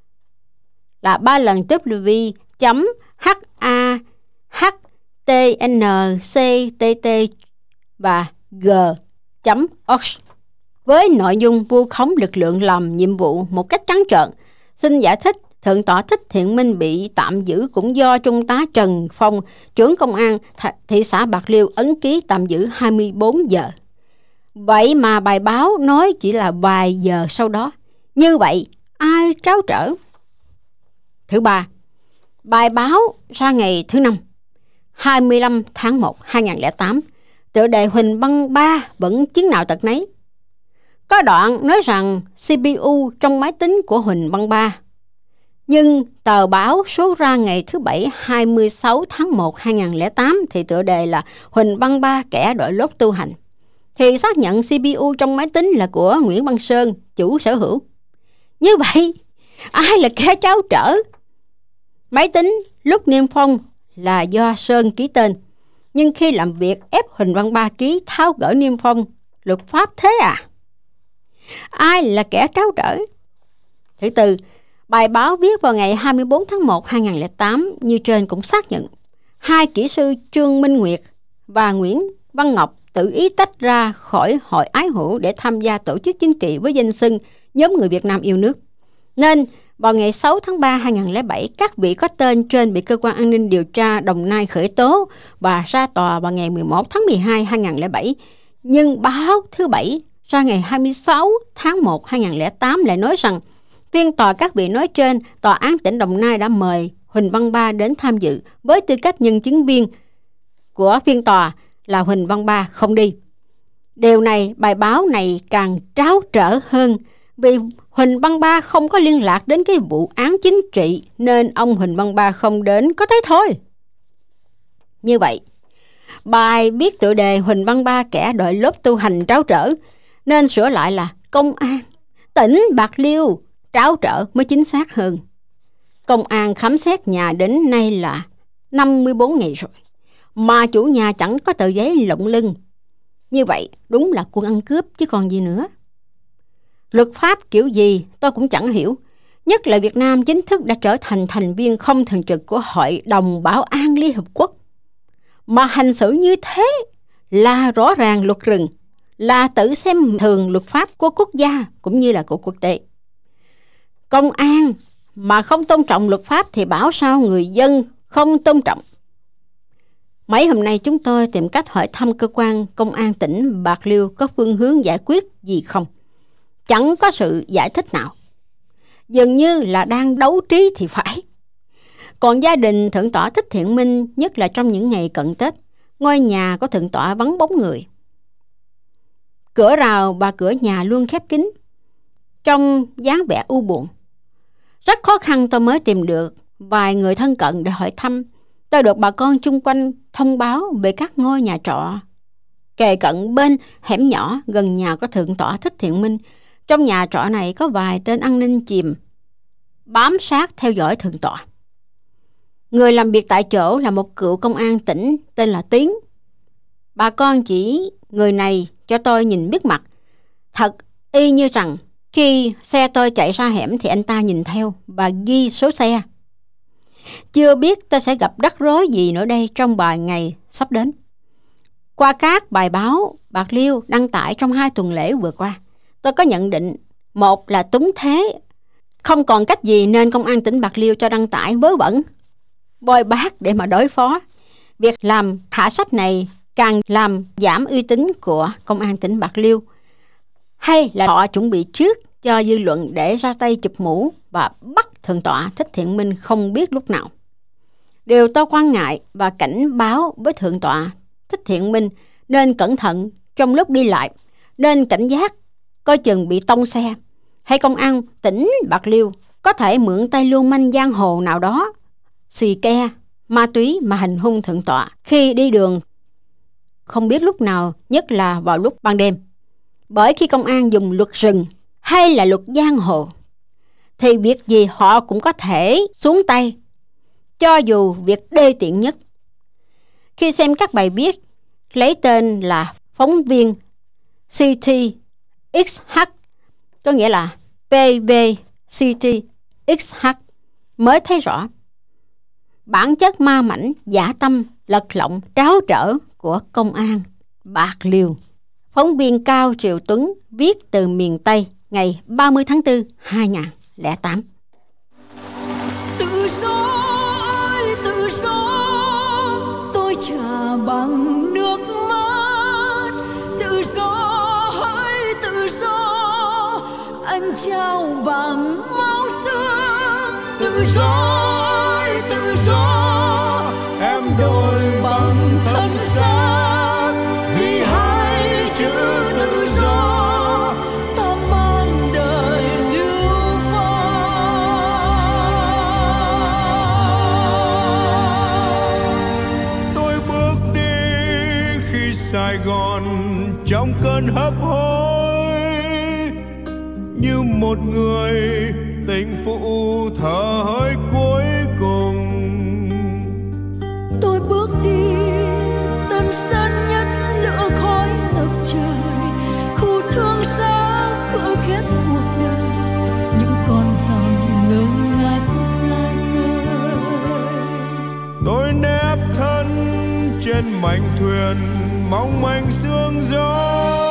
là ba lần w chấm h a h t n c t t và g chấm org với nội dung vu khống lực lượng làm nhiệm vụ một cách trắng trợn. Xin giải thích, Thượng tọa Thích Thiện Minh bị tạm giữ cũng do Trung tá Trần Phong, trưởng công an thị xã Bạc Liêu, ấn ký tạm giữ hai mươi bốn giờ. Vậy mà bài báo nói chỉ là vài giờ sau đó. Như vậy, ai tráo trở? Thứ ba, bài báo ra ngày thứ năm, hai mươi lăm tháng một năm hai nghìn không trăm lẻ tám, tựa đề Huỳnh Văn Ba vẫn chứng nào tật nấy. Có đoạn nói rằng xê pê u trong máy tính của Huỳnh Văn Ba. Nhưng tờ báo số ra ngày thứ Bảy hai mươi sáu tháng một năm hai nghìn không trăm lẻ tám thì tựa đề là Huỳnh Văn Ba, kẻ đội lốt tu hành, thì xác nhận xê pê u trong máy tính là của Nguyễn Văn Sơn, chủ sở hữu. Như vậy, ai là kẻ tráo trở? Máy tính lúc niêm phong là do Sơn ký tên, nhưng khi làm việc ép Huỳnh Văn Ba ký tháo gỡ niêm phong, luật pháp thế à? Ai là kẻ tráo trở? Thứ tư, bài báo viết vào ngày hai mươi bốn tháng một năm hai nghìn không trăm lẻ tám như trên cũng xác nhận hai kỹ sư Trương Minh Nguyệt và Nguyễn Văn Ngọc tự ý tách ra khỏi Hội Ái Hữu để tham gia tổ chức chính trị với danh xưng Nhóm Người Việt Nam Yêu Nước. Nên vào ngày sáu tháng ba năm hai nghìn không trăm lẻ bảy, các vị có tên trên bị Cơ quan An ninh Điều tra Đồng Nai khởi tố và ra tòa vào ngày mười một tháng mười hai năm hai nghìn không trăm lẻ bảy. Nhưng báo thứ Bảy ra ngày hai mươi sáu tháng một năm hai nghìn không trăm lẻ tám lại nói rằng phiên tòa các vị nói trên, Tòa án tỉnh Đồng Nai đã mời Huỳnh Văn Ba đến tham dự với tư cách nhân chứng viên của phiên tòa là Huỳnh Văn Ba không đi. Điều này, bài báo này càng tráo trở hơn vì Huỳnh Văn Ba không có liên lạc đến cái vụ án chính trị nên ông Huỳnh Văn Ba không đến có thế thôi. Như vậy, bài viết tựa đề Huỳnh Văn Ba kẻ đội lốt tu hành tráo trở nên sửa lại là Công an tỉnh Bạc Liêu tráo trở mới chính xác hơn. Công an khám xét nhà đến nay là năm mươi bốn ngày rồi, mà chủ nhà chẳng có tờ giấy lộng lưng. Như vậy đúng là quân ăn cướp chứ còn gì nữa. Luật pháp kiểu gì tôi cũng chẳng hiểu, nhất là Việt Nam chính thức đã trở thành thành viên không thường trực của Hội đồng Bảo an Liên Hợp Quốc. Mà hành xử như thế là rõ ràng luật rừng, là tự xem thường luật pháp của quốc gia cũng như là của quốc tế. Công an mà không tôn trọng luật pháp thì bảo sao người dân không tôn trọng. Mấy hôm nay chúng tôi tìm cách hỏi thăm cơ quan công an tỉnh Bạc Liêu có phương hướng giải quyết gì không. Chẳng có sự giải thích nào. Dường như là đang đấu trí thì phải. Còn gia đình Thượng tọa Thích Thiện Minh, nhất là trong những ngày cận Tết, ngôi nhà của Thượng tọa vắng bóng người. Cửa rào và cửa nhà luôn khép kín, trong dáng vẻ u buồn. Rất khó khăn tôi mới tìm được vài người thân cận để hỏi thăm. Tôi được bà con chung quanh thông báo về các ngôi nhà trọ kề cận bên hẻm nhỏ gần nhà của Thượng tọa Thích Thiện Minh. Trong nhà trọ này có vài tên an ninh chìm bám sát theo dõi Thượng tọa. Người làm việc tại chỗ là một cựu công an tỉnh tên là Tiến. Bà con chỉ người này cho tôi nhìn biết mặt. Thật y như rằng khi xe tôi chạy ra hẻm thì anh ta nhìn theo và ghi số xe. Chưa biết tôi sẽ gặp rắc rối gì nữa đây trong vài ngày sắp đến. Qua các bài báo Bạc Liêu đăng tải trong hai tuần lễ vừa qua, tôi có nhận định: một là túng thế, không còn cách gì nên công an tỉnh Bạc Liêu cho đăng tải vớ vẩn, bôi bác để mà đối phó. Việc làm thả sách này càng làm giảm uy tín của công an tỉnh Bạc Liêu. Hay là họ chuẩn bị trước cho dư luận để ra tay chụp mũ và bắt Thượng tọa Thích Thiện Minh không biết lúc nào. Điều tôi quan ngại và cảnh báo với Thượng tọa Thích Thiện Minh nên cẩn thận trong lúc đi lại, nên cảnh giác, coi chừng bị tông xe, hay công an tỉnh Bạc Liêu có thể mượn tay lưu manh giang hồ nào đó, xì ke, ma túy mà hành hung Thượng tọa khi đi đường không biết lúc nào, nhất là vào lúc ban đêm. Bởi khi công an dùng luật rừng hay là luật giang hồ thì việc gì họ cũng có thể xuống tay, cho dù việc đê tiện nhất. Khi xem các bài viết lấy tên là phóng viên xê tê ích hát, có nghĩa là pê vê xê tê ích hát, mới thấy rõ bản chất ma mảnh, dã tâm, lật lọng, tráo trở của công an Bạc Liêu. Phóng viên Cao Triều Tuấn viết từ miền Tây ngày ba mươi tháng tư năm hai nghìn không trăm lẻ tám. Tự do ơi tự do, tôi trả bằng nước mắt. Tự do ơi tự do, anh trao bằng máu xương. Tự do ơi tự do, em đổi bằng thân xác. Vì hai chữ tự do, ta mang đời lưu vong. Tôi bước đi khi Sài Gòn trong cơn hấp hối, như một người tình phụ thở hơi cuối cùng. Tôi bước đi tân sơn nhất, lửa khói ngập trời, khu thương xa cỡ khép cuộc đời, những con tàu ngơ ngác xa khơi. Tôi nép thơ trên mảnh thuyền mong manh sương gió,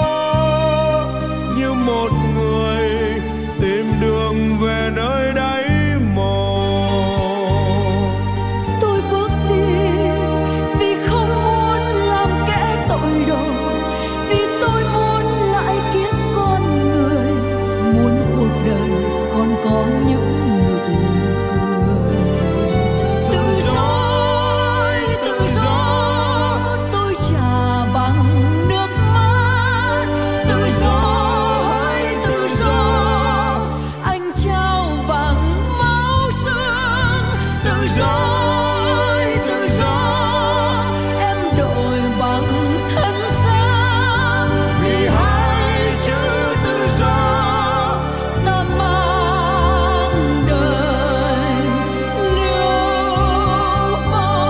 như một người tìm đường về nơi đáy mồ. Tôi bước đi vì không muốn làm kẻ tội đồ, vì tôi muốn lại kiếp con người, muốn cuộc đời còn có những nụ cười. Tự do, tự do, tôi trả bằng nước mắt. Tự do, hỡi tự do, anh trao bằng máu xương. Tự do, hỡi tự do, em đổi bằng thân xác. Vì hai chữ tự do ta mang đời lưu vong.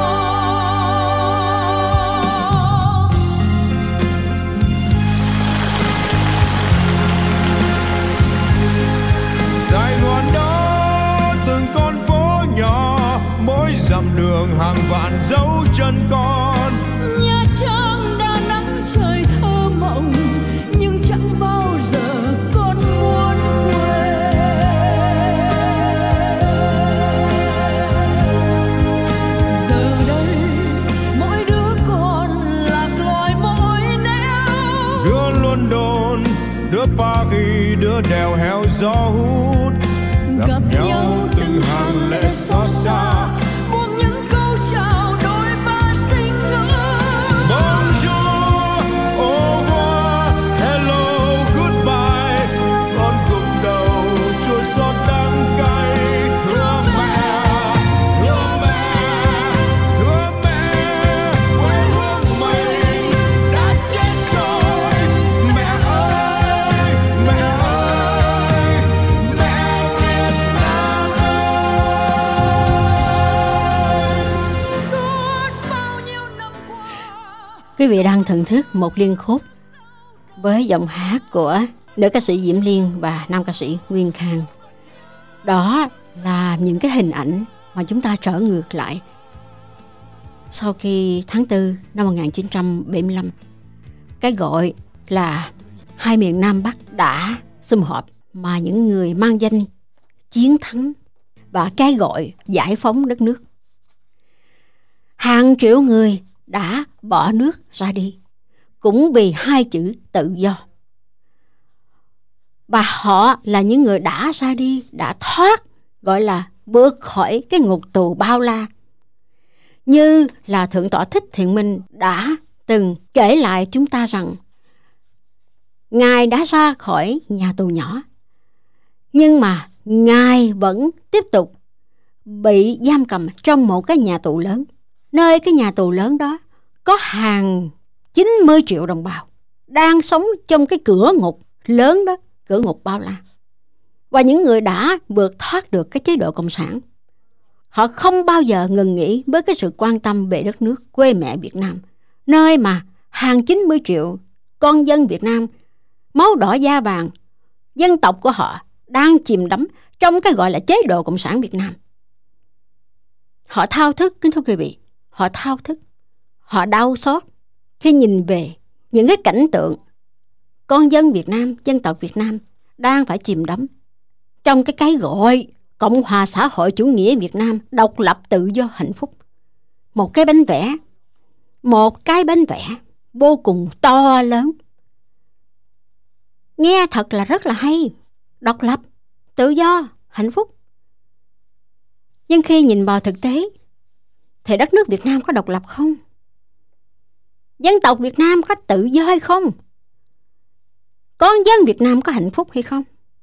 Sài Gòn đó từng con phố nhỏ, mỗi dặm đường hàng vạn dấu chân con. Nha Trang, Đà Nẵng trời thơ mộng, nhưng chẳng bao giờ con muốn quên. Giờ đây mỗi đứa con lạc loài mỗi nẻo. Đứa London, đứa Paris, đứa đèo héo gió hút, gặp nhau từng hàng lệ xót xa. Buông những câu chào đôi ba sinh ngữ. Bonjour, au revoir, hello, goodbye. Con cục đầu chua xót đắng cay. Thưa mẹ, thưa mẹ, thưa mẹ, quê hương mình đã chết rồi. Mẹ ơi, mẹ ơi, mẹ Việt Nam ơi. Suốt bao nhiêu năm qua. Quý vị đang thưởng thức một liên khúc với giọng hát của nữ ca sĩ Diễm Liên và nam ca sĩ Nguyên Khang. Đó là những cái hình ảnh mà chúng ta trở ngược lại sau khi tháng tư năm một nghìn chín trăm bảy mươi lăm, cái gọi là hai miền Nam Bắc đã sum họp, mà những người mang danh chiến thắng và cái gọi giải phóng đất nước. Hàng triệu người đã bỏ nước ra đi, cũng vì hai chữ tự do. Và họ là những người đã ra đi, đã thoát, gọi là vượt khỏi cái ngục tù bao la. Như là Thượng tọa Thích Thiện Minh đã từng kể lại chúng ta rằng Ngài đã ra khỏi nhà tù nhỏ, nhưng mà Ngài vẫn tiếp tục bị giam cầm trong một cái nhà tù lớn. Nơi cái nhà tù lớn đó có hàng chín mươi triệu đồng bào đang sống trong cái cửa ngục lớn đó, cửa ngục bao la. Và những người đã vượt thoát được cái chế độ cộng sản, họ không bao giờ ngừng nghỉ với cái sự quan tâm về đất nước quê mẹ Việt Nam, nơi mà hàng chín mươi triệu con dân Việt Nam máu đỏ da vàng, dân tộc của họ đang chìm đắm trong cái gọi là chế độ cộng sản Việt Nam. Họ thao thức, kính thưa quý vị, họ thao thức, họ đau xót khi nhìn về những cái cảnh tượng con dân Việt Nam, dân tộc Việt Nam đang phải chìm đắm trong cái cái gọi Cộng hòa xã hội chủ nghĩa Việt Nam độc lập tự do hạnh phúc. Một cái bánh vẽ, một cái bánh vẽ vô cùng to lớn. Nghe thật là rất là hay, độc lập, tự do, hạnh phúc. Nhưng khi nhìn vào thực tế thì đất nước Việt Nam có độc lập không? Dân tộc Việt Nam có tự do hay không? Con dân Việt Nam có hạnh phúc hay không?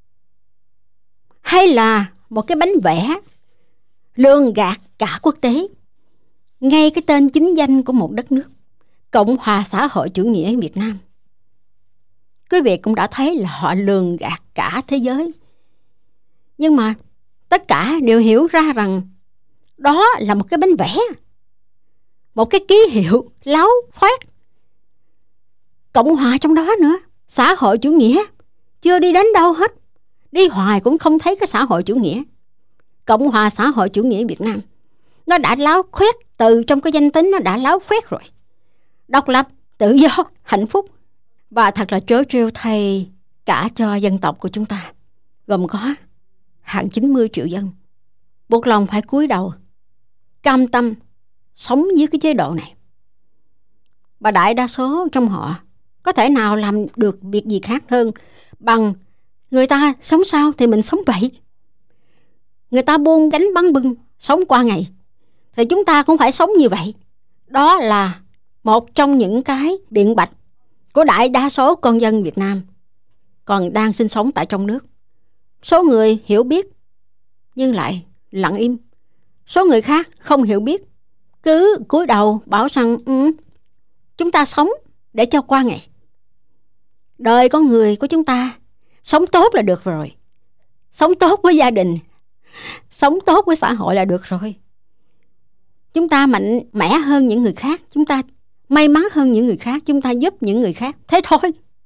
Hay là một cái bánh vẽ lường gạt cả quốc tế, ngay cái tên chính danh của một đất nước Cộng hòa xã hội chủ nghĩa Việt Nam? Quý vị cũng đã thấy là họ lường gạt cả thế giới. Nhưng mà tất cả đều hiểu ra rằng đó là một cái bánh vẽ, một cái ký hiệu láo khoét. Cộng hòa trong đó nữa, xã hội chủ nghĩa chưa đi đến đâu hết, đi hoài cũng không thấy cái xã hội chủ nghĩa. Cộng hòa xã hội chủ nghĩa Việt Nam nó đã láo khoét, từ trong cái danh tính nó đã láo khoét rồi. độc lập, tự do, hạnh phúc. Và thật là trớ trêu thay cả cho dân tộc của chúng ta, gồm có hàng chín mươi triệu dân, buộc lòng phải cúi đầu, cam tâm sống dưới cái chế độ này. Và đại đa số trong họ có thể nào làm được việc gì khác hơn bằng người ta sống sao thì mình sống vậy. Người ta buông gánh băng bưng sống qua ngày, thì chúng ta cũng phải sống như vậy. Đó là một trong những cái biện bạch của đại đa số con dân Việt Nam còn đang sinh sống tại trong nước. Số người hiểu biết nhưng lại lặng im. Số người khác không hiểu biết, cứ cúi đầu bảo rằng ừ, chúng ta sống để cho qua ngày. Đời con người của chúng ta sống tốt là được rồi. Sống tốt với gia đình, sống tốt với xã hội là được rồi. Chúng ta mạnh mẽ hơn những người khác, chúng ta may mắn hơn những người khác, chúng ta giúp những người khác. Thế thôi.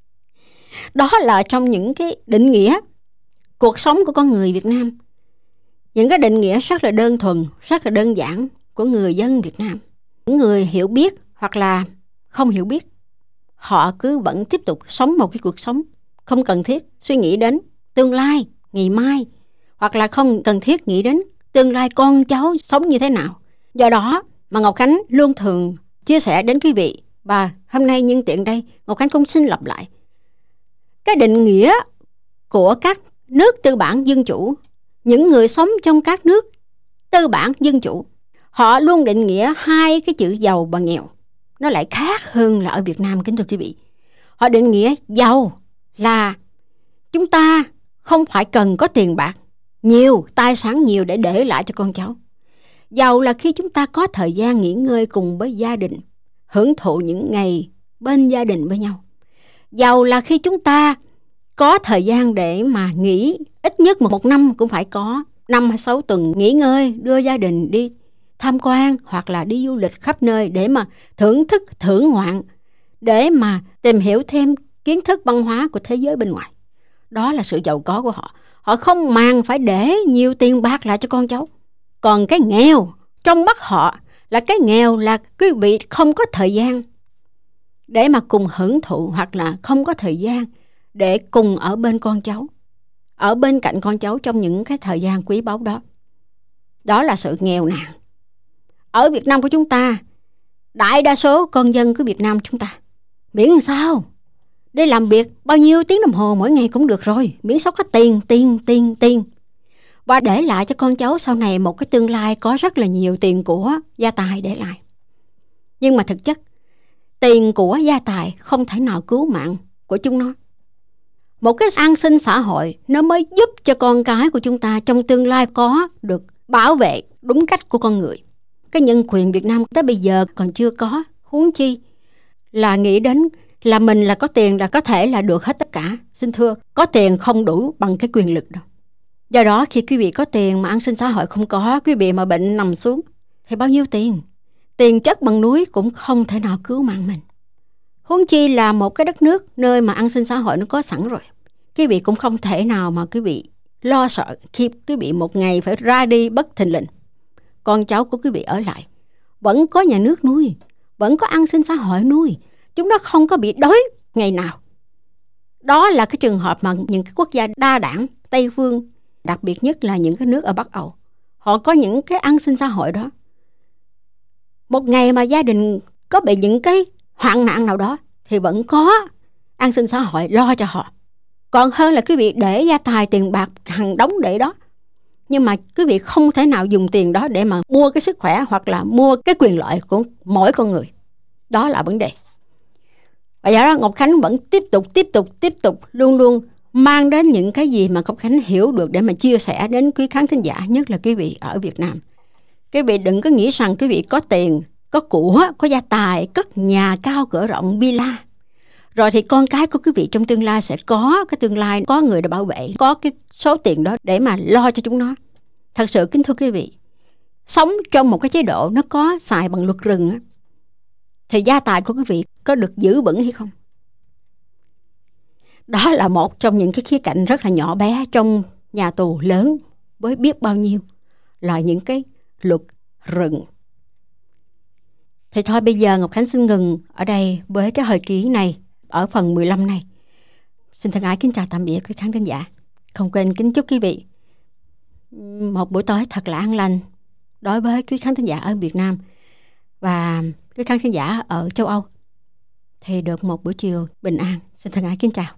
Đó là trong những cái định nghĩa cuộc sống của con người Việt Nam. Những cái định nghĩa rất là đơn thuần, rất là đơn giản của người dân Việt Nam. Những người hiểu biết hoặc là không hiểu biết, họ cứ vẫn tiếp tục sống một cái cuộc sống không cần thiết suy nghĩ đến tương lai, ngày mai, hoặc là không cần thiết nghĩ đến tương lai con cháu sống như thế nào. Do đó mà Ngọc Khánh luôn thường chia sẻ đến quý vị, và hôm nay nhân tiện đây Ngọc Khánh cũng xin lặp lại cái định nghĩa của các nước tư bản dân chủ. Những người sống trong các nước tư bản dân chủ, họ luôn định nghĩa hai cái chữ giàu và nghèo. Nó lại khác hơn là ở Việt Nam, kính thưa quý vị. Họ định nghĩa giàu là chúng ta không phải cần có tiền bạc nhiều, tài sản nhiều để để lại cho con cháu. Giàu là khi chúng ta có thời gian nghỉ ngơi cùng với gia đình, hưởng thụ những ngày bên gia đình với nhau. Giàu là khi chúng ta có thời gian để mà nghỉ, ít nhất một, một năm cũng phải có năm hay sáu tuần nghỉ ngơi, đưa gia đình đi tham quan hoặc là đi du lịch khắp nơi để mà thưởng thức, thưởng ngoạn, để mà tìm hiểu thêm kiến thức văn hóa của thế giới bên ngoài. Đó là sự giàu có của họ. Họ không màng phải để nhiều tiền bạc lại cho con cháu. Còn cái nghèo trong mắt họ là cái nghèo là quý vị không có thời gian để mà cùng hưởng thụ, hoặc là không có thời gian để cùng ở bên con cháu, ở bên cạnh con cháu trong những cái thời gian quý báu đó. Đó là sự nghèo nàn. Ở Việt Nam của chúng ta, đại đa số con dân của Việt Nam chúng ta, miễn làm sao đi làm việc bao nhiêu tiếng đồng hồ mỗi ngày cũng được rồi, miễn sao có tiền, tiền, tiền, tiền. Và để lại cho con cháu sau này một cái tương lai có rất là nhiều tiền của gia tài để lại. Nhưng mà thực chất, tiền của gia tài không thể nào cứu mạng của chúng nó. Một cái an sinh xã hội nó mới giúp cho con cái của chúng ta trong tương lai có được bảo vệ đúng cách của con người. Cái nhân quyền Việt Nam tới bây giờ còn chưa có, huống chi là nghĩ đến là mình là có tiền là có thể là được hết tất cả. Xin thưa, có tiền không đủ bằng cái quyền lực đâu. Do đó khi quý vị có tiền mà an sinh xã hội không có, quý vị mà bệnh nằm xuống thì bao nhiêu tiền? Tiền chất bằng núi cũng không thể nào cứu mạng mình. Huống chi là một cái đất nước nơi mà an sinh xã hội nó có sẵn rồi. Quý vị cũng không thể nào mà quý vị lo sợ khi quý vị một ngày phải ra đi bất thình lình. Con cháu của quý vị ở lại, vẫn có nhà nước nuôi, vẫn có an sinh xã hội nuôi. Chúng nó không có bị đói ngày nào. Đó là cái trường hợp mà những cái quốc gia đa đảng Tây phương, đặc biệt nhất là những cái nước ở Bắc Âu, họ có những cái an sinh xã hội đó. Một ngày mà gia đình có bị những cái hoạn nạn nào đó thì vẫn có an sinh xã hội lo cho họ. Còn hơn là quý vị để gia tài tiền bạc hàng đống để đó, nhưng mà quý vị không thể nào dùng tiền đó để mà mua cái sức khỏe hoặc là mua cái quyền lợi của mỗi con người. Đó là vấn đề. Và do đó Ngọc Khánh vẫn tiếp tục, tiếp tục, tiếp tục luôn luôn mang đến những cái gì mà Ngọc Khánh hiểu được để mà chia sẻ đến quý khán thính giả, nhất là quý vị ở Việt Nam. Quý vị đừng có nghĩ rằng quý vị có tiền, có của, có gia tài, cất nhà cao cửa rộng, villa, rồi thì con cái của quý vị trong tương lai sẽ có cái tương lai, có người để bảo vệ, có cái số tiền đó để mà lo cho chúng nó. Thật sự kính thưa quý vị, sống trong một cái chế độ nó có xài bằng luật rừng á, thì gia tài của quý vị có được giữ vững hay không? Đó là một trong những cái khía cạnh rất là nhỏ bé trong nhà tù lớn với biết bao nhiêu là những cái luật rừng. Thì thôi bây giờ Ngọc Khánh xin ngừng ở đây với cái hồi ký này ở phần mười lăm này. Xin thân ái kính chào tạm biệt quý khán thính giả. Không quên kính chúc quý vị một buổi tối thật là an lành đối với quý khán thính giả ở Việt Nam, và quý khán thính giả ở châu Âu thì được một buổi chiều bình an. Xin thân ái kính chào.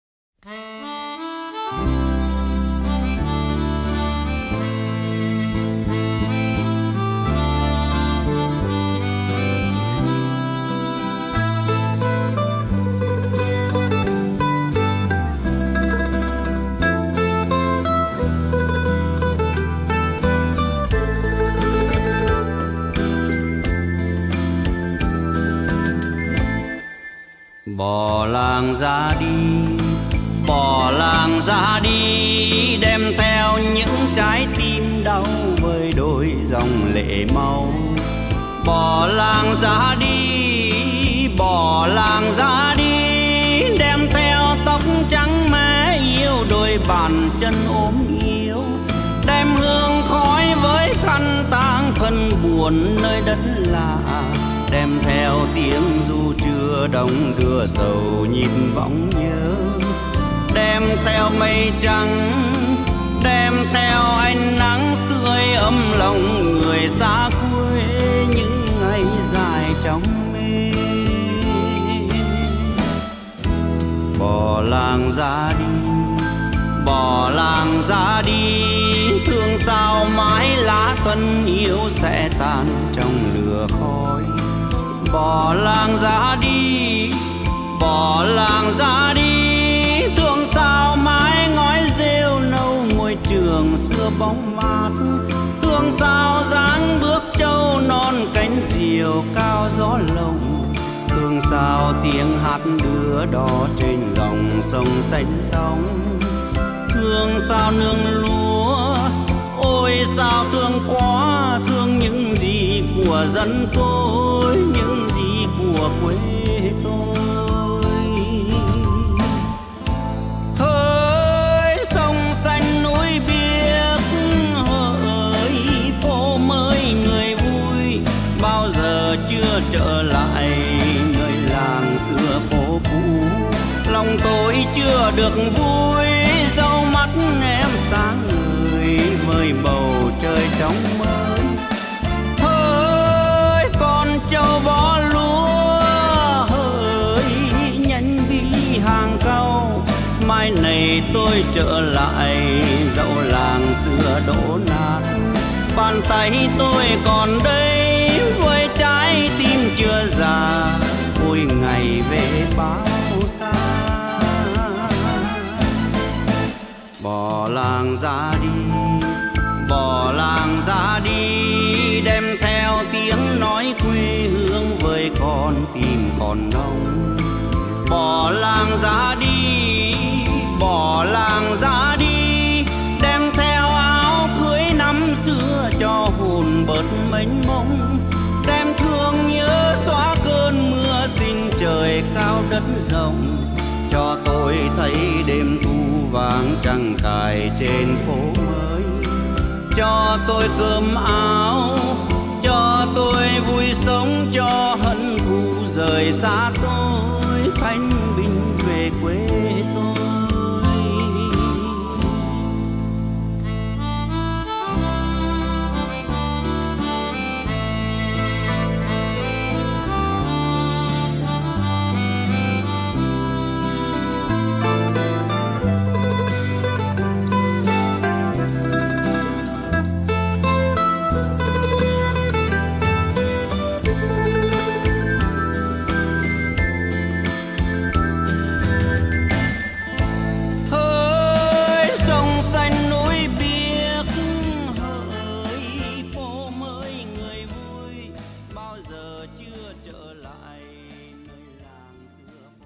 Bỏ làng ra đi, bỏ làng ra đi, đem theo những trái tim đau với đôi dòng lệ máu. Bỏ làng ra đi, bỏ làng ra đi, đem theo tóc trắng mẽ yêu, đôi bàn chân ốm yếu, đem hương khói với khăn tang thân buồn nơi đất lạ, đem theo tiếng ru trưa đông đưa sầu nhịp võng nhớ, đem theo mây trắng, đem theo ánh nắng sưởi ấm lòng người xa quê những ngày dài trong mê. Bỏ làng ra đi, bỏ làng ra đi, thương sao mãi lá thân yêu sẽ tan trong lửa khói. Bỏ làng ra đi, bỏ làng ra đi, thương sao mãi ngói rêu nâu ngôi trường xưa bóng mát, thương sao dáng bước trâu non cánh diều cao gió lồng, thương sao tiếng hát đưa đò trên dòng sông xanh sóng, thương sao nương lúa, ôi sao thương quá, thương những gì của dân tôi, những gì của quê tôi. Hỡi sông xanh núi biếc, hỡi phố mới người vui, bao giờ chưa trở lại người làng xưa phố cũ, lòng tôi chưa được vui, dẫu mắt em sáng ngời với bầu trời trong mới. Hỡi con trâu bó lúa, hỡi nhánh bí hàng cau, mai này tôi trở lại dẫu làng xưa đổ nát, bàn tay tôi còn đây với trái tim chưa già, ôi ngày về bao xa. Bỏ làng ra đi, bỏ làng ra đi, đem theo tiếng nói quê hương với con tim còn nóng. Bỏ làng ra đi, bỏ làng ra đi, đem theo áo cưới năm xưa cho hồn bớt mênh mông, đem thương nhớ xóa cơn mưa, xin trời cao đất rộng, cho tôi thấy đêm thu vàng trăng cài trên phố mới, cho tôi cơm áo, cho tôi vui sống, cho hận thù rời xa tôi. Khánh